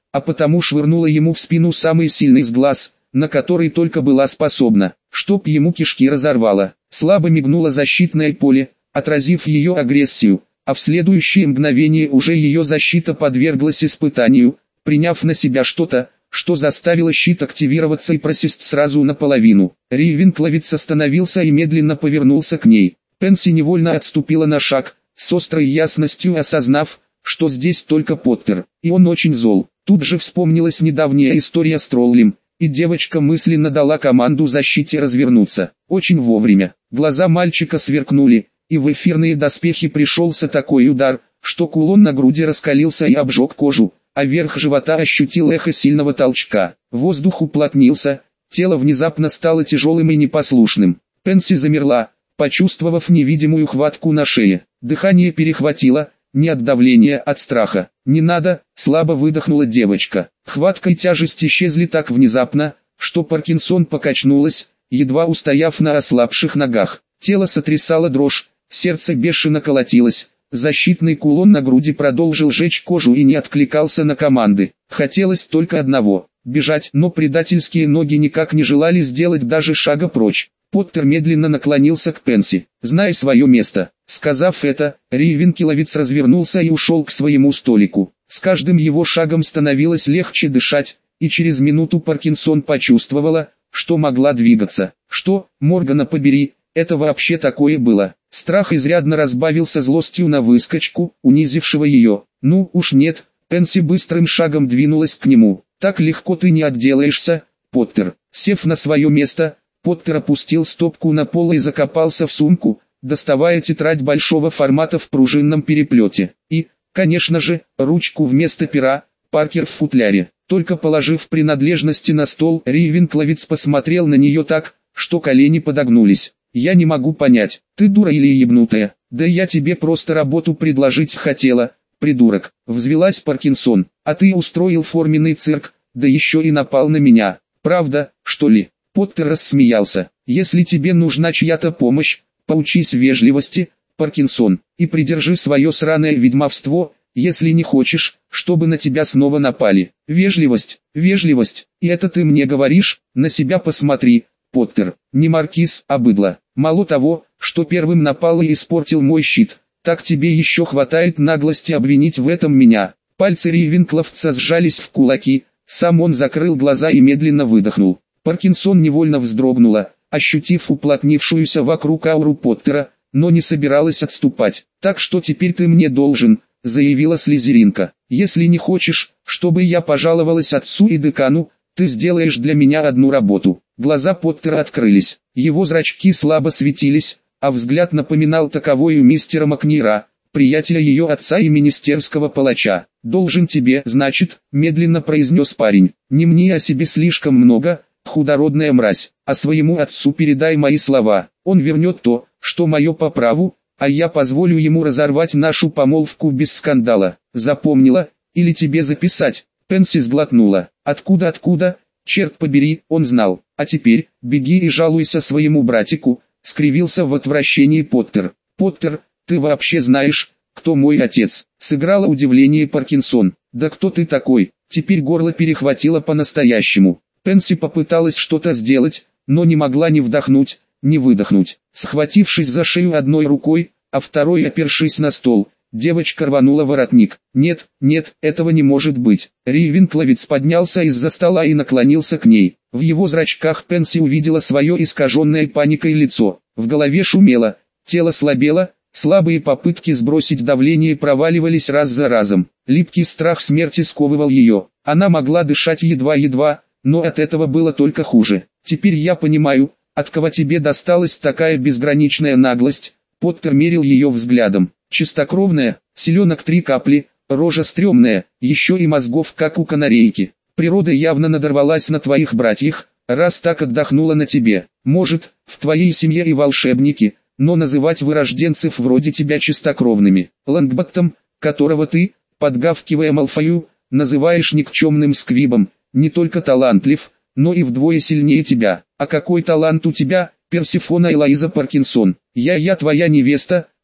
Speaker 1: а потому швырнула ему в спину самый сильный из глаз, на который только была способна, чтоб ему кишки разорвало. Слабо мигнуло защитное поле, отразив ее агрессию, а в следующее мгновение уже ее защита подверглась испытанию, приняв на себя что-то, что заставило щит активироваться и просесть сразу наполовину. Рейвенкловец остановился и медленно повернулся к ней. Пенси невольно отступила на шаг, с острой ясностью осознав, что здесь только Поттер, и он очень зол. Тут же вспомнилась недавняя история с троллем, и девочка мысленно дала команду защите развернуться. Очень вовремя. Глаза мальчика сверкнули, и в эфирные доспехи пришелся такой удар, что кулон на груди раскалился и обжег кожу, а верх живота ощутил эхо сильного толчка. Воздух уплотнился, тело внезапно стало тяжелым и непослушным. Пенси замерла, почувствовав невидимую хватку на шее. Дыхание перехватило, не от давления, от страха. «Не надо», — слабо выдохнула девочка. Хватка и тяжесть исчезли так внезапно, что Паркинсон покачнулась, едва устояв на ослабших ногах. Тело сотрясало дрожь, сердце бешено колотилось. Защитный кулон на груди продолжил жечь кожу и не откликался на команды. Хотелось только одного — бежать, но предательские ноги никак не желали сделать даже шага прочь. Поттер медленно наклонился к Пенси. «Знай свое место». Сказав это, Рейвенкловец развернулся и ушел к своему столику. С каждым его шагом становилось легче дышать, и через минуту Паркинсон почувствовала, что могла двигаться. «Что, Моргана побери, это вообще такое было?» Страх изрядно разбавился злостью на выскочку, унизившего ее. «Ну уж нет», Пенси быстрым шагом двинулась к нему. «Так легко ты не отделаешься, Поттер». Сев на свое место, Поттер опустил стопку на пол и закопался в сумку, доставая тетрадь большого формата в пружинном переплете. И, конечно же, ручку вместо пера, Паркер в футляре. Только положив принадлежности на стол, Рейвенкловец посмотрел на нее так, что колени подогнулись. «Я не могу понять, ты дура или ебнутая? Да я тебе просто работу предложить хотела, придурок», — взвилась Паркинсон. «А ты устроил форменный цирк, да еще и напал на меня. Правда, что ли?» Поттер рассмеялся. «Если тебе нужна чья-то помощь, поучись вежливости, Паркинсон, и придержи свое сраное ведьмовство, если не хочешь, чтобы на тебя снова напали. Вежливость, вежливость, и это ты мне говоришь? На себя посмотри, Поттер, не маркиз, а быдло. Мало того, что первым напал и испортил мой щит, так тебе еще хватает наглости обвинить в этом меня». Пальцы Рейвенкловца сжались в кулаки, сам он закрыл глаза и медленно выдохнул. Паркинсон невольно вздрогнула, ощутив уплотнившуюся вокруг ауру Поттера, но не собиралась отступать. «Так что теперь ты мне должен», — заявила Слизеринка. «Если не хочешь, чтобы я пожаловалась отцу и декану, ты сделаешь для меня одну работу». Глаза Поттера открылись, его зрачки слабо светились, а взгляд напоминал таковой у мистера Макнира, приятеля ее отца и министерского палача. «Должен тебе, значит», — медленно произнес парень. «Не мне о себе слишком много, худородная мразь, а своему отцу передай мои слова. Он вернет то, что мое по праву, а я позволю ему разорвать нашу помолвку без скандала. Запомнила? Или тебе записать?» Пенси сглотнула. Откуда, черт побери, он знал. «А теперь, беги и жалуйся своему братику», — скривился в отвращении Поттер. «Поттер, ты вообще знаешь, кто мой отец?» — сыграла удивление Паркинсон. «Да кто ты такой?» Теперь горло перехватило по-настоящему. Пенси попыталась что-то сделать, но не могла ни вдохнуть, ни выдохнуть. Схватившись за шею одной рукой, а второй опершись на стол, девочка рванула воротник. «Нет, нет, этого не может быть». Рейвенкловец поднялся из-за стола и наклонился к ней. В его зрачках Пенси увидела свое искаженное паникой лицо. В голове шумело, тело слабело, слабые попытки сбросить давление проваливались раз за разом. Липкий страх смерти сковывал ее. Она могла дышать едва-едва, но от этого было только хуже. «Теперь я понимаю, от кого тебе досталась такая безграничная наглость». Поттер мерил ее взглядом. «Чистокровная, селенок 3 капли, рожа стрёмная, еще и мозгов как у канарейки. Природа явно надорвалась на твоих братьях, раз так отдохнула на тебе. Может, в твоей семье и волшебники, но называть вырожденцев вроде тебя чистокровными. Лонгботтом, которого ты, подгавкивая Малфою, называешь никчемным сквибом, не только талантлив, но и вдвое сильнее тебя. А какой талант у тебя, Персифона Элоиза Паркинсон? Я твоя невеста,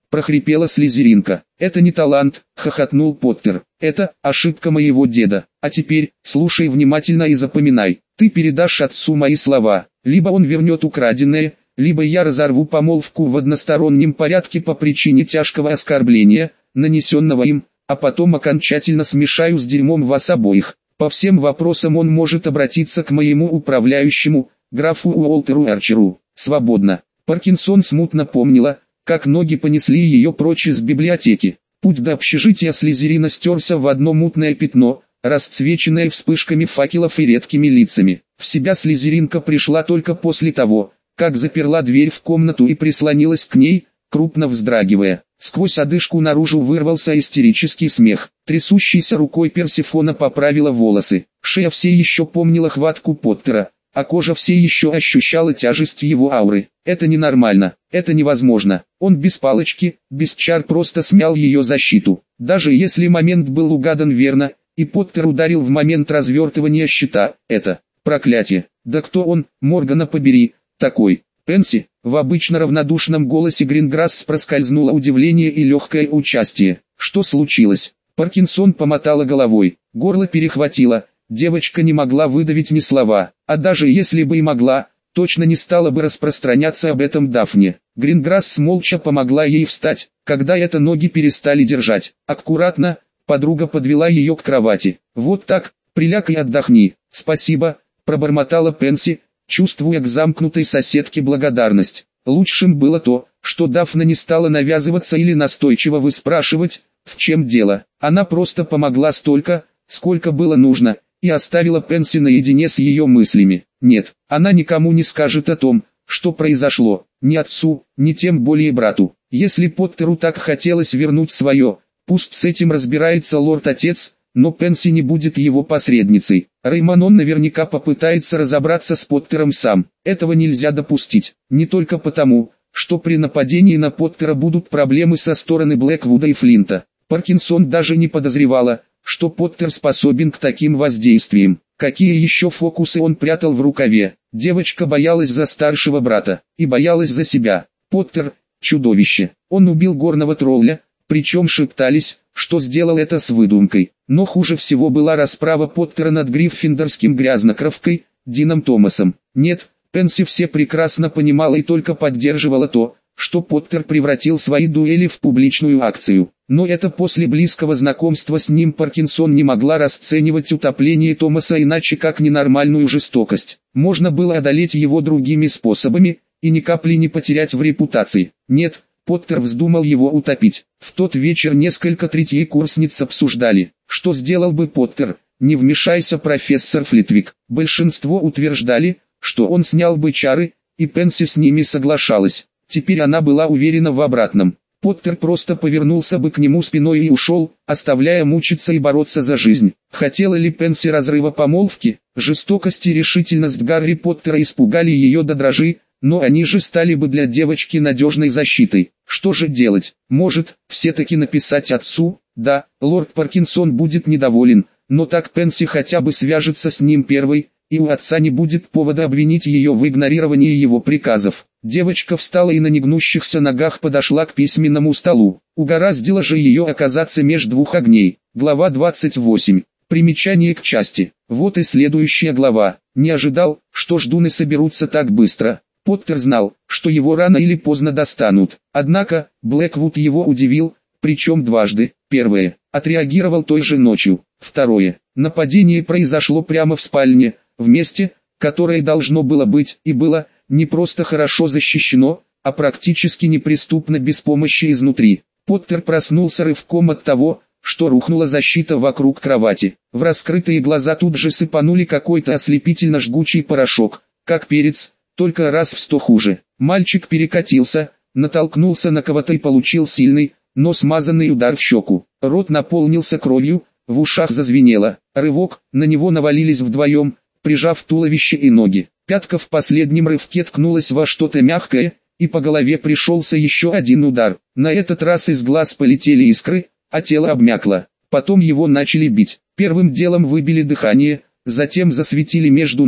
Speaker 1: прохрипела слизеринка. «Это не талант», — хохотнул Поттер. «Это ошибка моего деда. А теперь, слушай внимательно и запоминай. Ты передашь отцу мои слова. Либо он вернет украденное, либо я разорву помолвку в одностороннем порядке по причине тяжкого оскорбления, нанесенного им, а потом окончательно смешаю с дерьмом вас обоих. По всем вопросам он может обратиться к моему управляющему, графу Уолтеру Арчеру. Свободно». Паркинсон смутно помнила, как ноги понесли ее прочь из библиотеки. Путь до общежития Слизерина стерся в одно мутное пятно, расцвеченное вспышками факелов и редкими лицами. В себя Слизеринка пришла только после того, как заперла дверь в комнату и прислонилась к ней, крупно вздрагивая. Сквозь одышку наружу вырвался истерический смех. Трясущейся рукой Персефона поправила волосы. Шея все еще помнила хватку Поттера, а кожа все еще ощущала тяжесть его ауры. Это ненормально, это невозможно. Он без палочки, без чар просто смял ее защиту. Даже если момент был угадан верно, и Поттер ударил в момент развертывания щита, это проклятие. Да кто он, Моргана побери, такой? Пенси, в обычно равнодушном голосе Гринграсс проскользнуло удивление и легкое участие. Что случилось? Паркинсон помотала головой, горло перехватило, девочка не могла выдавить ни слова, а даже если бы и могла, точно не стала бы распространяться об этом Дафне. Гринграсс молча помогла ей встать, когда это ноги перестали держать. Аккуратно, подруга подвела ее к кровати. «Вот так, приляг и отдохни». «Спасибо», пробормотала Пенси, чувствуя к замкнутой соседке благодарность. Лучшим было то, что Дафна не стала навязываться или настойчиво выспрашивать, в чем дело. Она просто помогла столько, сколько было нужно, и оставила Пенси наедине с ее мыслями. Нет, она никому не скажет о том, что произошло, ни отцу, ни тем более брату. Если Поттеру так хотелось вернуть свое, пусть с этим разбирается лорд-отец, но Пенси не будет его посредницей. Реймонон наверняка попытается разобраться с Поттером сам. Этого нельзя допустить. Не только потому, что при нападении на Поттера будут проблемы со стороны Блэквуда и Флинта. Паркинсон даже не подозревала, что Поттер способен к таким воздействиям. Какие еще фокусы он прятал в рукаве? Девочка боялась за старшего брата и боялась за себя. Поттер – чудовище. Он убил горного тролля, причем шептались, что сделал это с выдумкой. Но хуже всего была расправа Поттера над гриффиндорским грязнокровкой, Дином Томасом. Нет, Пенси все прекрасно понимала и только поддерживала то, что Поттер превратил свои дуэли в публичную акцию. Но это после близкого знакомства с ним Паркинсон не могла расценивать утопление Томаса иначе как ненормальную жестокость. Можно было одолеть его другими способами, и ни капли не потерять в репутации. Нет, Поттер вздумал его утопить. В тот вечер несколько третьекурсниц обсуждали, что сделал бы Поттер, не вмешайся профессор Флитвик. Большинство утверждали, что он снял бы чары, и Пенси с ними соглашалась. Теперь она была уверена в обратном. Поттер просто повернулся бы к нему спиной и ушел, оставляя мучиться и бороться за жизнь. Хотела ли Пенси разрыва помолвки? Жестокость и решительность Гарри Поттера испугали ее до дрожи, но они же стали бы для девочки надежной защитой. Что же делать? Может, все-таки написать отцу? Да, лорд Паркинсон будет недоволен, но так Пенси хотя бы свяжется с ним первой, и у отца не будет повода обвинить ее в игнорировании его приказов. Девочка встала и на негнущихся ногах подошла к письменному столу. Угораздило же ее оказаться меж двух огней. Глава 28. Примечание к части. Вот и следующая глава. Не ожидал, что ждуны соберутся так быстро. Поттер знал, что его рано или поздно достанут. Однако, Блэквуд его удивил, причем дважды. Первое. Отреагировал той же ночью. Второе. Нападение произошло прямо в спальне, в месте, которое должно было быть и было, не просто хорошо защищено, а практически неприступно без помощи изнутри. Поттер проснулся рывком от того, что рухнула защита вокруг кровати. В раскрытые глаза тут же сыпанули какой-то ослепительно жгучий порошок, как перец, только раз в 100 хуже. Мальчик перекатился, натолкнулся на кого-то и получил сильный, но смазанный удар в щеку. Рот наполнился кровью, в ушах зазвенело. Рывок, на него навалились вдвоем, прижав туловище и ноги. Пятка в последнем рывке ткнулась во что-то мягкое, и по голове пришелся еще один удар. На этот раз из глаз полетели искры, а тело обмякло. Потом его начали бить. Первым делом выбили дыхание, затем засветили между ног,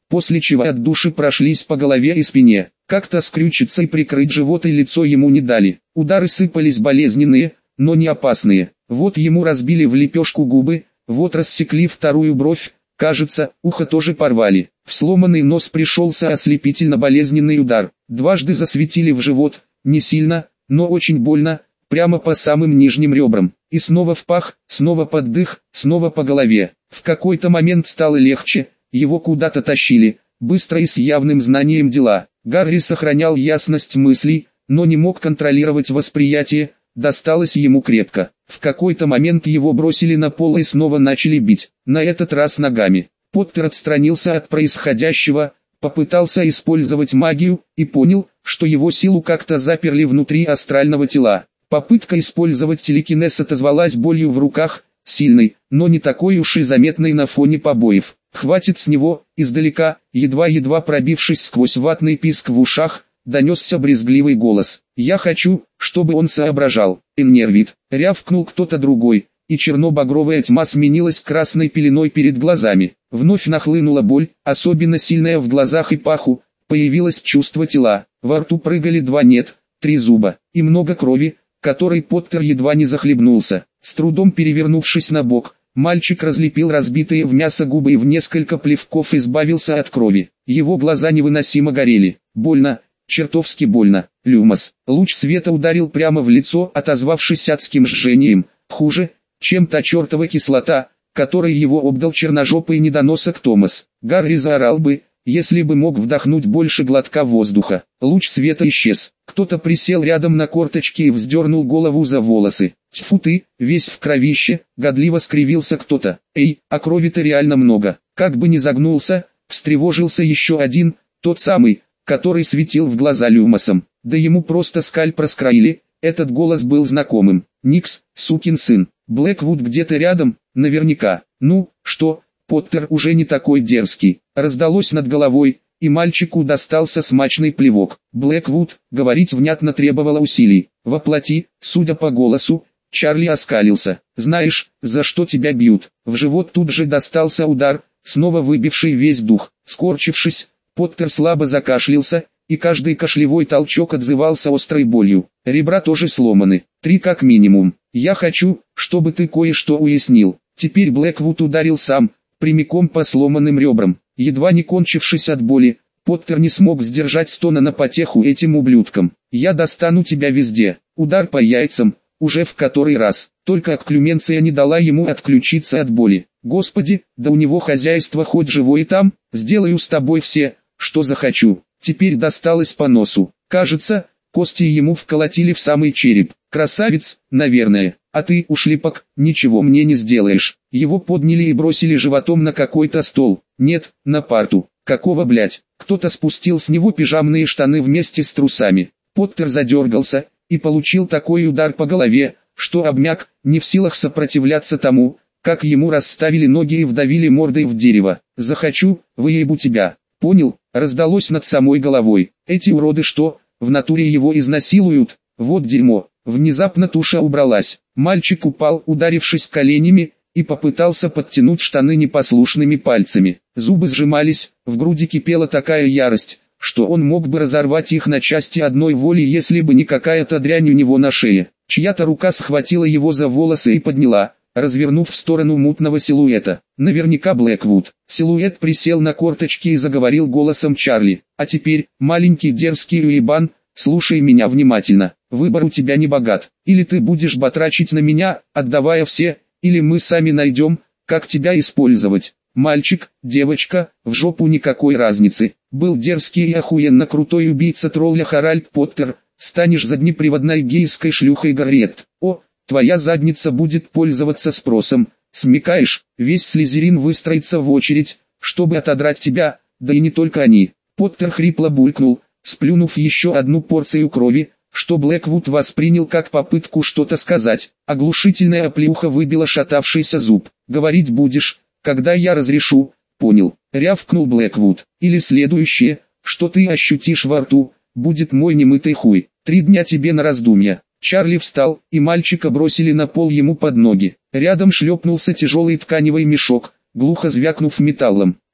Speaker 1: после чего от души прошлись по голове и спине. Как-то скрючиться и прикрыть живот и лицо ему не дали. Удары сыпались болезненные, но не опасные. Вот ему разбили в лепешку губы, вот рассекли вторую бровь, кажется, ухо тоже порвали. В сломанный нос пришелся ослепительно болезненный удар. Дважды засветили в живот, не сильно, но очень больно, прямо по самым нижним ребрам. И снова в пах, снова под дых, снова по голове. В какой-то момент стало легче, его куда-то тащили, быстро и с явным знанием дела. Гарри сохранял ясность мыслей, но не мог контролировать восприятие, досталось ему крепко. В какой-то момент его бросили на пол и снова начали бить, на этот раз ногами. Поттер отстранился от происходящего, попытался использовать магию, и понял, что его силу как-то заперли внутри астрального тела. Попытка использовать телекинез отозвалась болью в руках, сильной, но не такой уж и заметной на фоне побоев. «Хватит с него!» Издалека, едва-едва пробившись сквозь ватный писк в ушах, донесся брезгливый голос. «Я хочу, чтобы он соображал!» «Эннервит!» Рявкнул кто-то другой, и черно-багровая тьма сменилась красной пеленой перед глазами. Вновь нахлынула боль, особенно сильная в глазах и паху, появилось чувство тела. Во рту прыгали 2, нет, 3 зуба, и много крови, которой Поттер едва не захлебнулся. С трудом перевернувшись на бок, мальчик разлепил разбитые в мясо губы и в несколько плевков избавился от крови. Его глаза невыносимо горели. Больно, чертовски больно. Люмос. Луч света ударил прямо в лицо, отозвавшись адским жжением. Хуже, чем та чертова кислота, которой его обдал черножопый недоносок Томас. Гарри заорал бы, если бы мог вдохнуть больше глотка воздуха. Луч света исчез. Кто-то присел рядом на корточки и вздернул голову за волосы. «Тьфу ты, весь в кровище!» — годливо скривился кто-то. «Эй, а крови-то реально много!» Как бы ни загнулся, встревожился еще один, тот самый, который светил в глаза Люмосом. Да ему просто скальп раскроили, этот голос был знакомым. «Никс, сукин сын, Блэквуд где-то рядом, наверняка. Ну, что, Поттер уже не такой дерзкий!» Раздалось над головой, и мальчику достался смачный плевок. Блэквуд, говорить внятно требовало усилий. Воплоти, судя по голосу, Чарли оскалился. «Знаешь, за что тебя бьют?» В живот тут же достался удар, снова выбивший весь дух. Скорчившись, Поттер слабо закашлялся, и каждый кашлевой толчок отзывался острой болью. Ребра тоже сломаны, 3 как минимум. «Я хочу, чтобы ты кое-что уяснил». Теперь Блэквуд ударил сам, прямиком по сломанным ребрам. Едва не кончившись от боли, Поттер не смог сдержать стона на потеху этим ублюдкам. «Я достану тебя везде». Удар по яйцам, уже в который раз. Только окклюменция не дала ему отключиться от боли. «Господи, да у него хозяйство хоть живое там, сделаю с тобой все, что захочу». Теперь досталось по носу. Кажется, кости ему вколотили в самый череп. «Красавец, наверное, а ты, ушлепок, ничего мне не сделаешь». Его подняли и бросили животом на какой-то стол. Нет, на парту. Какого блять? Кто-то спустил с него пижамные штаны вместе с трусами. Поттер задергался и получил такой удар по голове, что обмяк, не в силах сопротивляться тому, как ему расставили ноги и вдавили мордой в дерево. «Захочу, выебу тебя». «Понял?» — раздалось над самой головой. «Эти уроды что, в натуре его изнасилуют? Вот дерьмо». Внезапно туша убралась. Мальчик упал, ударившись коленями, и попытался подтянуть штаны непослушными пальцами. Зубы сжимались, в груди кипела такая ярость, что он мог бы разорвать их на части одной воли, если бы не какая-то дрянь у него на шее. Чья-то рука схватила его за волосы и подняла, развернув в сторону мутного силуэта. Наверняка Блэквуд. Силуэт присел на корточки и заговорил голосом Чарли. «А теперь, маленький дерзкий уебан, слушай меня внимательно. Выбор у тебя не богат. Или ты будешь батрачить на меня, отдавая все, или мы сами найдем, как тебя использовать. Мальчик, девочка, в жопу никакой разницы. Был дерзкий и охуенно крутой убийца тролля Харальд Поттер, станешь заднеприводной гейской шлюхой Гарриет. О, твоя задница будет пользоваться спросом, смекаешь, весь Слизерин выстроится в очередь, чтобы отодрать тебя, да и не только они». Поттер хрипло булькнул, сплюнув еще одну порцию крови, что Блэквуд воспринял как попытку что-то сказать. Оглушительная оплеуха выбила шатавшийся зуб. «Говорить будешь, когда я разрешу, понял?» — рявкнул Блэквуд. «Или следующее, что ты ощутишь во рту, будет мой немытый хуй. 3 дня тебе на раздумья». Чарли встал, и мальчика бросили на пол ему под ноги. Рядом шлепнулся тяжелый тканевый мешок, глухо звякнув металлом.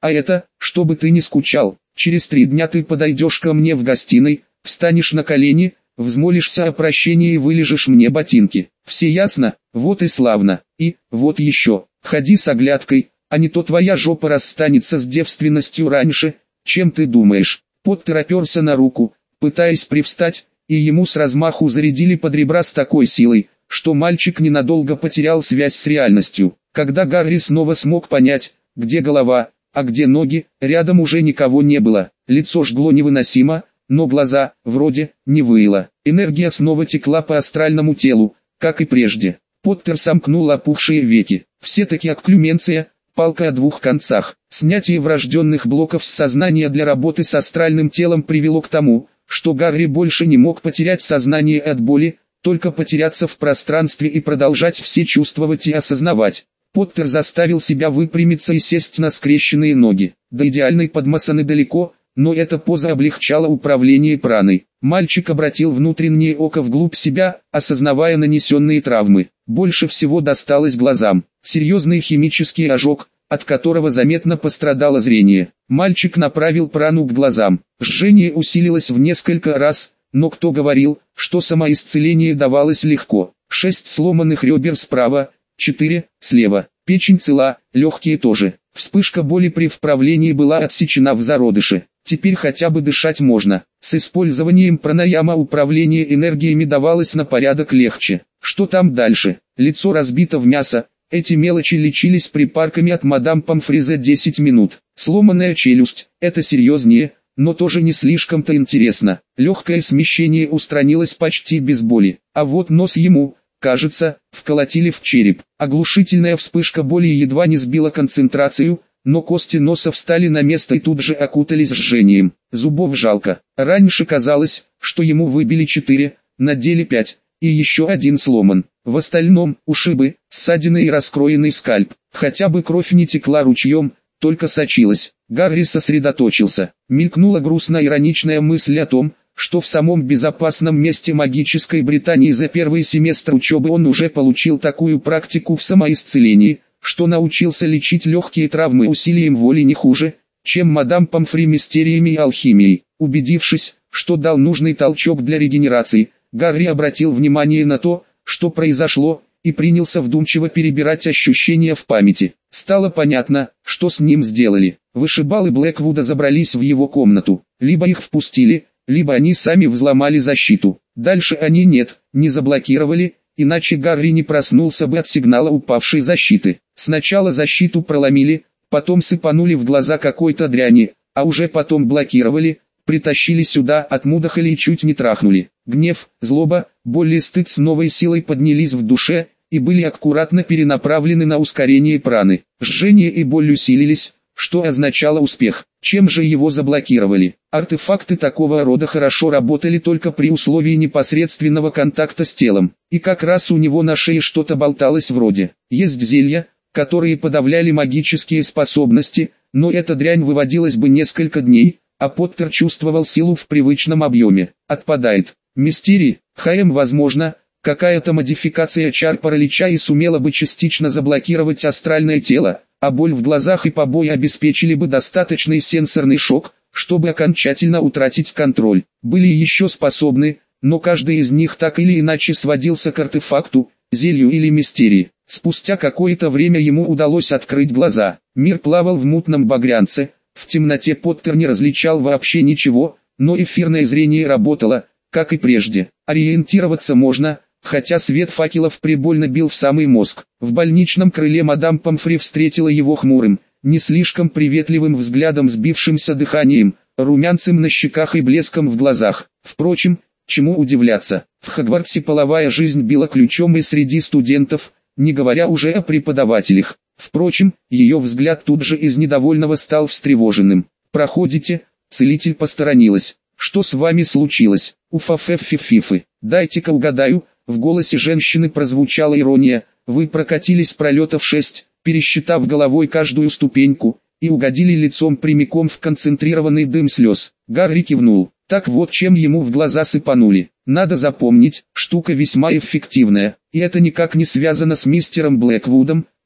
Speaker 1: А это, чтобы ты не скучал. Через 3 дня ты подойдешь ко мне в гостиной, встанешь на колени, взмолишься о прощении и вылежешь мне ботинки. Все ясно? Вот и славно. И, вот еще, ходи с оглядкой, а не то твоя жопа расстанется с девственностью раньше, чем ты думаешь. Поттер оперся на руку, пытаясь привстать, и ему с размаху зарядили под ребра с такой силой, что мальчик ненадолго потерял связь с реальностью. Когда Гарри снова смог понять, где голова, а где ноги, рядом уже никого не было. Лицо жгло невыносимо, но глаза, вроде, не выило. Энергия снова текла по астральному телу, как и прежде. Поттер сомкнул опухшие веки. Все-таки окклюменция, палка о 2 концах. Снятие врожденных блоков с сознания для работы с астральным телом привело к тому, что Гарри больше не мог потерять сознание от боли, только потеряться в пространстве и продолжать все чувствовать и осознавать. Поттер заставил себя выпрямиться и сесть на скрещенные ноги. До идеальной подмасаны далеко, но эта поза облегчала управление праной. Мальчик обратил внутреннее око вглубь себя, осознавая нанесенные травмы. Больше всего досталось глазам. Серьезный химический ожог, от которого заметно пострадало зрение. Мальчик направил прану к глазам. Жжение усилилось в несколько раз, но кто говорил, что самоисцеление давалось легко. 6 сломанных ребер справа, 4 слева. Печень цела, легкие тоже. Вспышка боли при вправлении была отсечена в зародыше. Теперь хотя бы дышать можно. С использованием пранаяма управление энергиями давалось на порядок легче. Что там дальше? Лицо разбито в мясо. Эти мелочи лечились припарками от мадам Помфри за 10 минут. Сломанная челюсть – это серьезнее, но тоже не слишком-то интересно. Легкое смещение устранилось почти без боли. А вот нос ему, кажется, вколотили в череп. Оглушительная вспышка боли едва не сбила концентрацию, но кости носа встали на место и тут же окутались жжением. Зубов жалко. Раньше казалось, что ему выбили 4, на деле 5, и еще 1 сломан. В остальном – ушибы, ссадины и раскроенный скальп. Хотя бы кровь не текла ручьем, только сочилась. Гарри сосредоточился. Мелькнула грустно-ироничная мысль о том, что в самом безопасном месте магической Британии за первый семестр учебы он уже получил такую практику в самоисцелении, что научился лечить легкие травмы усилием воли не хуже, чем мадам Помфри мистериями и алхимией. Убедившись, что дал нужный толчок для регенерации, Гарри обратил внимание на то, что произошло, и принялся вдумчиво перебирать ощущения в памяти. Стало понятно, что с ним сделали. Вышибалы Блэквуда забрались в его комнату. Либо их впустили, либо они сами взломали защиту. Дальше они не заблокировали, иначе Гарри не проснулся бы от сигнала упавшей защиты. Сначала защиту проломили, потом сыпанули в глаза какой-то дряни, а уже потом блокировали, притащили сюда, отмудохали и чуть не трахнули. Гнев, злоба, боль и стыд с новой силой поднялись в душе, и были аккуратно перенаправлены на ускорение праны. Жжение и боль усилились, что означало успех. Чем же его заблокировали? Артефакты такого рода хорошо работали только при условии непосредственного контакта с телом. И как раз у него на шее что-то болталось вроде. Есть зелья, которые подавляли магические способности, но эта дрянь выводилась бы несколько дней, а Поттер чувствовал силу в привычном объеме. Отпадает. Мистерий, возможно, какая-то модификация чар паралича и сумела бы частично заблокировать астральное тело, а боль в глазах и побои обеспечили бы достаточный сенсорный шок, чтобы окончательно утратить контроль. Были еще способны, но каждый из них так или иначе сводился к артефакту, зелью или мистерии. Спустя какое-то время ему удалось открыть глаза. Мир плавал в мутном багрянце, в темноте Поттер не различал вообще ничего, но эфирное зрение работало, как и прежде. Ориентироваться можно, хотя свет факелов прибольно бил в самый мозг. В больничном крыле мадам Помфри встретила его хмурым, не слишком приветливым взглядом, сбившимся дыханием, румянцем на щеках и блеском в глазах. Впрочем, чему удивляться, в Хогвартсе половая жизнь била ключом и среди студентов, не говоря уже о преподавателях. Впрочем, ее взгляд тут же из недовольного стал встревоженным. «Проходите», целитель посторонилась. «Что с вами случилось?» «Уфафефифифы, дайте-ка угадаю». В голосе женщины прозвучала ирония. «Вы прокатились пролетов 6, пересчитав головой каждую ступеньку, и угодили лицом прямиком в концентрированный дым слез». Гарри кивнул. Так вот чем ему в глаза сыпанули. Надо запомнить, штука весьма эффективная, и это никак не связано с мистером Блэквудом,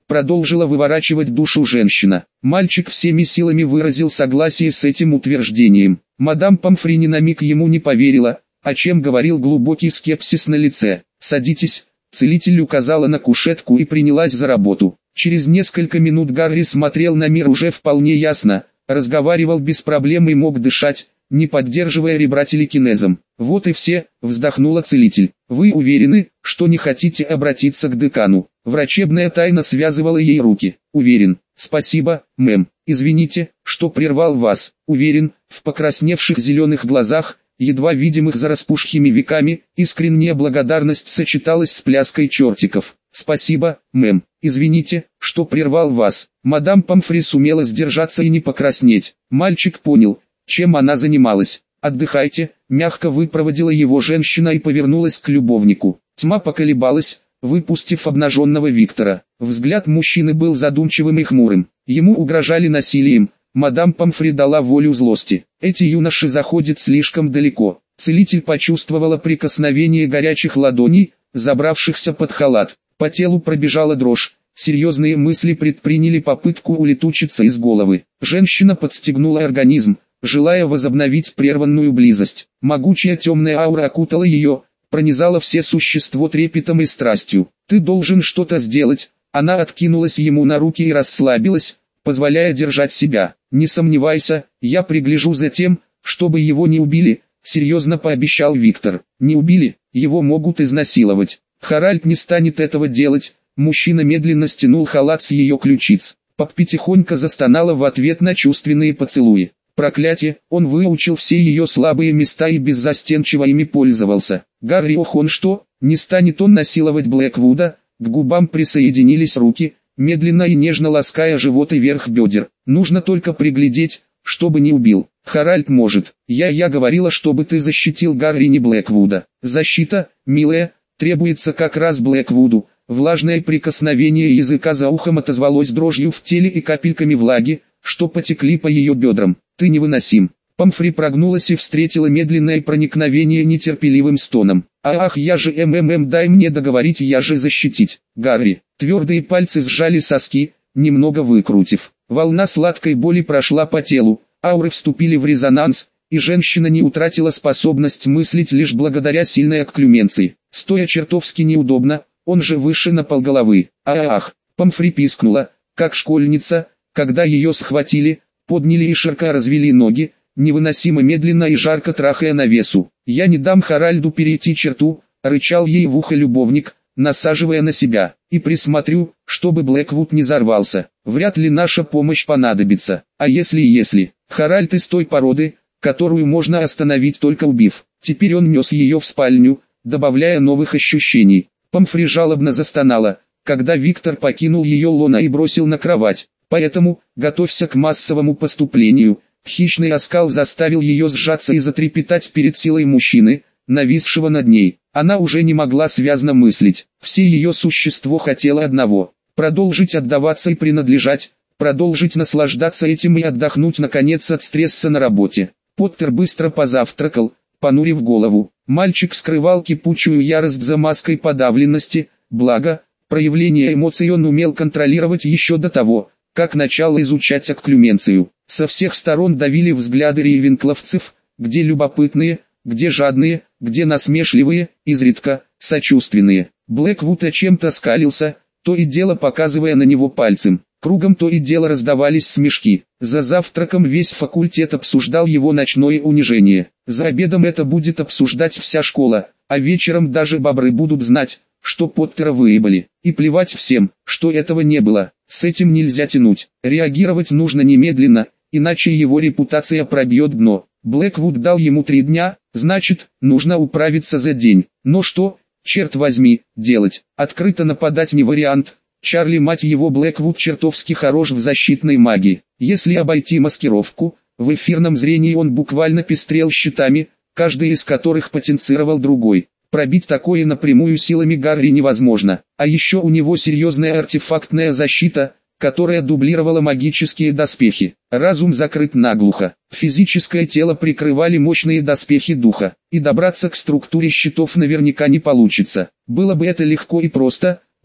Speaker 1: продолжила выворачивать душу женщина. Мальчик всеми силами выразил согласие с этим утверждением. Мадам Помфри ни на миг ему не поверила, о чем говорил глубокий скепсис на лице. «Садитесь», целитель указала на кушетку и принялась за работу. Через несколько минут Гарри смотрел на мир уже вполне ясно, разговаривал без проблем и мог дышать, не поддерживая ребра телекинезом. «Вот и все», вздохнула целитель. «Вы уверены, что не хотите обратиться к декану?» Врачебная тайна связывала ей руки. «Уверен». «Спасибо, мэм. Извините, что прервал вас». «Уверен». В покрасневших зеленых глазах, едва видимых за распухшими веками, искренняя благодарность сочеталась с пляской чертиков. «Спасибо, мэм. Извините, что прервал вас». Мадам Помфри сумела сдержаться и не покраснеть. Мальчик понял, чем она занималась. «Отдыхайте», мягко выпроводила его женщина и повернулась к любовнику. Тьма поколебалась, выпустив обнаженного Виктора. Взгляд мужчины был задумчивым и хмурым. Ему угрожали насилием. Мадам Помфри дала волю злости. Эти юноши заходят слишком далеко. Целитель почувствовала прикосновение горячих ладоней, забравшихся под халат. По телу пробежала дрожь. Серьезные мысли предприняли попытку улетучиться из головы. Женщина подстегнула организм, желая возобновить прерванную близость. Могучая темная аура окутала ее, пронизала все существо трепетом и страстью. «Ты должен что-то сделать». Она откинулась ему на руки и расслабилась, позволяя держать себя. «Не сомневайся, я пригляжу за тем, чтобы его не убили», серьезно пообещал Виктор. «Не убили, его могут изнасиловать. Харальд не станет этого делать». Мужчина медленно стянул халат с ее ключиц. Поппи тихонько застонала в ответ на чувственные поцелуи. Проклятие, он выучил все ее слабые места и беззастенчиво ими пользовался. Гарри, ох, он что, не станет он насиловать Блэквуда? К губам присоединились руки, медленно и нежно лаская живот и верх бедер. Нужно только приглядеть, чтобы не убил. Харальд может. Я говорила, чтобы ты защитил Гарри, не Блэквуда. Защита, милая, требуется как раз Блэквуду. Влажное прикосновение языка за ухом отозвалось дрожью в теле и капельками влаги, что потекли по ее бедрам. «Ты невыносим». Помфри прогнулась и встретила медленное проникновение нетерпеливым стоном. «Ах, я же дай мне договорить, я же защитить». Гарри, твердые пальцы сжали соски, немного выкрутив. Волна сладкой боли прошла по телу, ауры вступили в резонанс, и женщина не утратила способность мыслить лишь благодаря сильной окклюменции. Стоя чертовски неудобно, он же выше на полголовы. «Ах!» Помфри пискнула, как школьница, когда ее схватили, подняли и широко развели ноги, невыносимо медленно и жарко трахая навесу. «Я не дам Харальду перейти черту», — рычал ей в ухо любовник, насаживая на себя. «И присмотрю, чтобы Блэквуд не взорвался. Вряд ли наша помощь понадобится. А если... Харальд из той породы, которую можно остановить только убив». Теперь он нес ее в спальню, добавляя новых ощущений. Помфри жалобно застонала, когда Виктор покинул ее лоно и бросил на кровать. «Поэтому, готовься к массовому поступлению». Хищный оскал заставил ее сжаться и затрепетать перед силой мужчины, нависшего над ней. Она уже не могла связно мыслить. Все ее существо хотело одного – продолжить отдаваться и принадлежать, продолжить наслаждаться этим и отдохнуть наконец от стресса на работе. Поттер быстро позавтракал, понурив голову. Мальчик скрывал кипучую ярость за маской подавленности, благо, проявление эмоций он умел контролировать еще до того, как начал изучать окклюменцию. Со всех сторон давили взгляды рейвенкловцев, где любопытные, где жадные, где насмешливые, изредка, сочувственные. Блэквуд о чем-то скалился, то и дело показывая на него пальцем. Кругом то и дело раздавались смешки. За завтраком весь факультет обсуждал его ночное унижение. За обедом это будет обсуждать вся школа, а вечером даже бобры будут знать, что Поттера выебали. И плевать всем, что этого не было. С этим нельзя тянуть. Реагировать нужно немедленно, иначе его репутация пробьет дно. Блэквуд дал ему 3 дня, значит, нужно управиться за день. Но что, черт возьми, делать? Открыто нападать не вариант. Чарли, мать его, Блэквуд чертовски хорош в защитной магии. Если обойти маскировку, в эфирном зрении он буквально пестрел щитами, каждый из которых потенцировал другой. Пробить такое напрямую силами Гарри невозможно. А еще у него серьезная артефактная защита, которая дублировала магические доспехи. Разум закрыт наглухо. Физическое тело прикрывали мощные доспехи духа. И добраться к структуре щитов наверняка не получится. Было бы это легко и просто,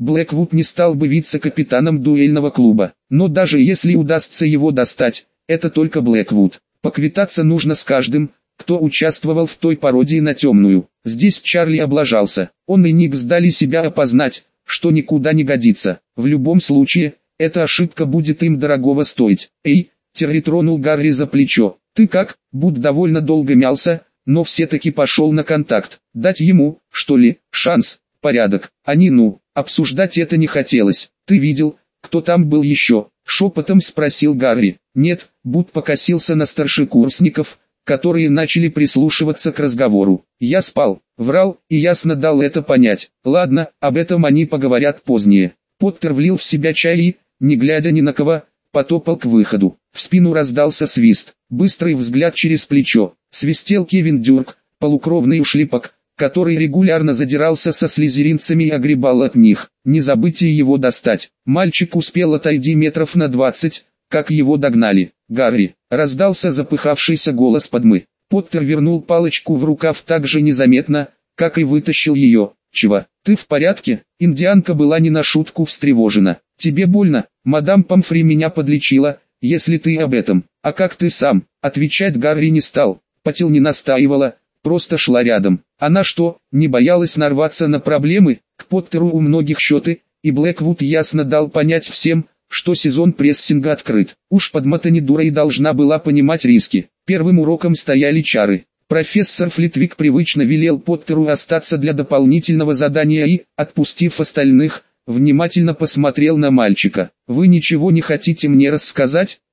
Speaker 1: Блэквуд не стал бы вице-капитаном дуэльного клуба. Но даже если удастся его достать, это только Блэквуд. Поквитаться нужно с каждым, кто участвовал в той пародии на темную. Здесь Чарли облажался. Он и Никс дали себя опознать, что никуда не годится. В любом случае, эта ошибка будет им дорогого стоить. «Эй!» — Терри тронул Гарри за плечо. «Ты как?» Буд довольно долго мялся, но все-таки пошел на контакт. Дать ему, что ли, шанс, порядок. Обсуждать это не хотелось. «Ты видел, кто там был еще?» — шепотом спросил Гарри. «Нет», — Буд покосился на старшекурсников, которые начали прислушиваться к разговору. «Я спал, врал и ясно дал это понять. Ладно, об этом они поговорят позднее». Поттер влил в себя чай и, не глядя ни на кого, потопал к выходу. В спину раздался свист, быстрый взгляд через плечо. Свистел Кевин Дюрк, полукровный ушлепок, который регулярно задирался со слизеринцами и огребал от них. Не забудьте его достать. Мальчик успел отойти метров на 20, как его догнали. «Гарри!» — раздался запыхавшийся голос Падмы. Поттер вернул палочку в рукав так же незаметно, как и вытащил ее. «Чего? Ты в порядке?» Индианка была не на шутку встревожена. «Тебе больно? Мадам Помфри меня подлечила, если ты об этом. А как ты сам?» Отвечать Гарри не стал. Патил не настаивала, просто шла рядом. Она что, не боялась нарваться на проблемы? К Поттеру у многих счеты, и Блэквуд ясно дал понять всем, что сезон прессинга открыт. Уж Падма-то не дура и должна была понимать риски. Первым уроком стояли чары. Профессор Флитвик привычно велел Поттеру остаться для дополнительного задания и, отпустив остальных, внимательно посмотрел на мальчика. «Вы ничего не хотите мне рассказать?»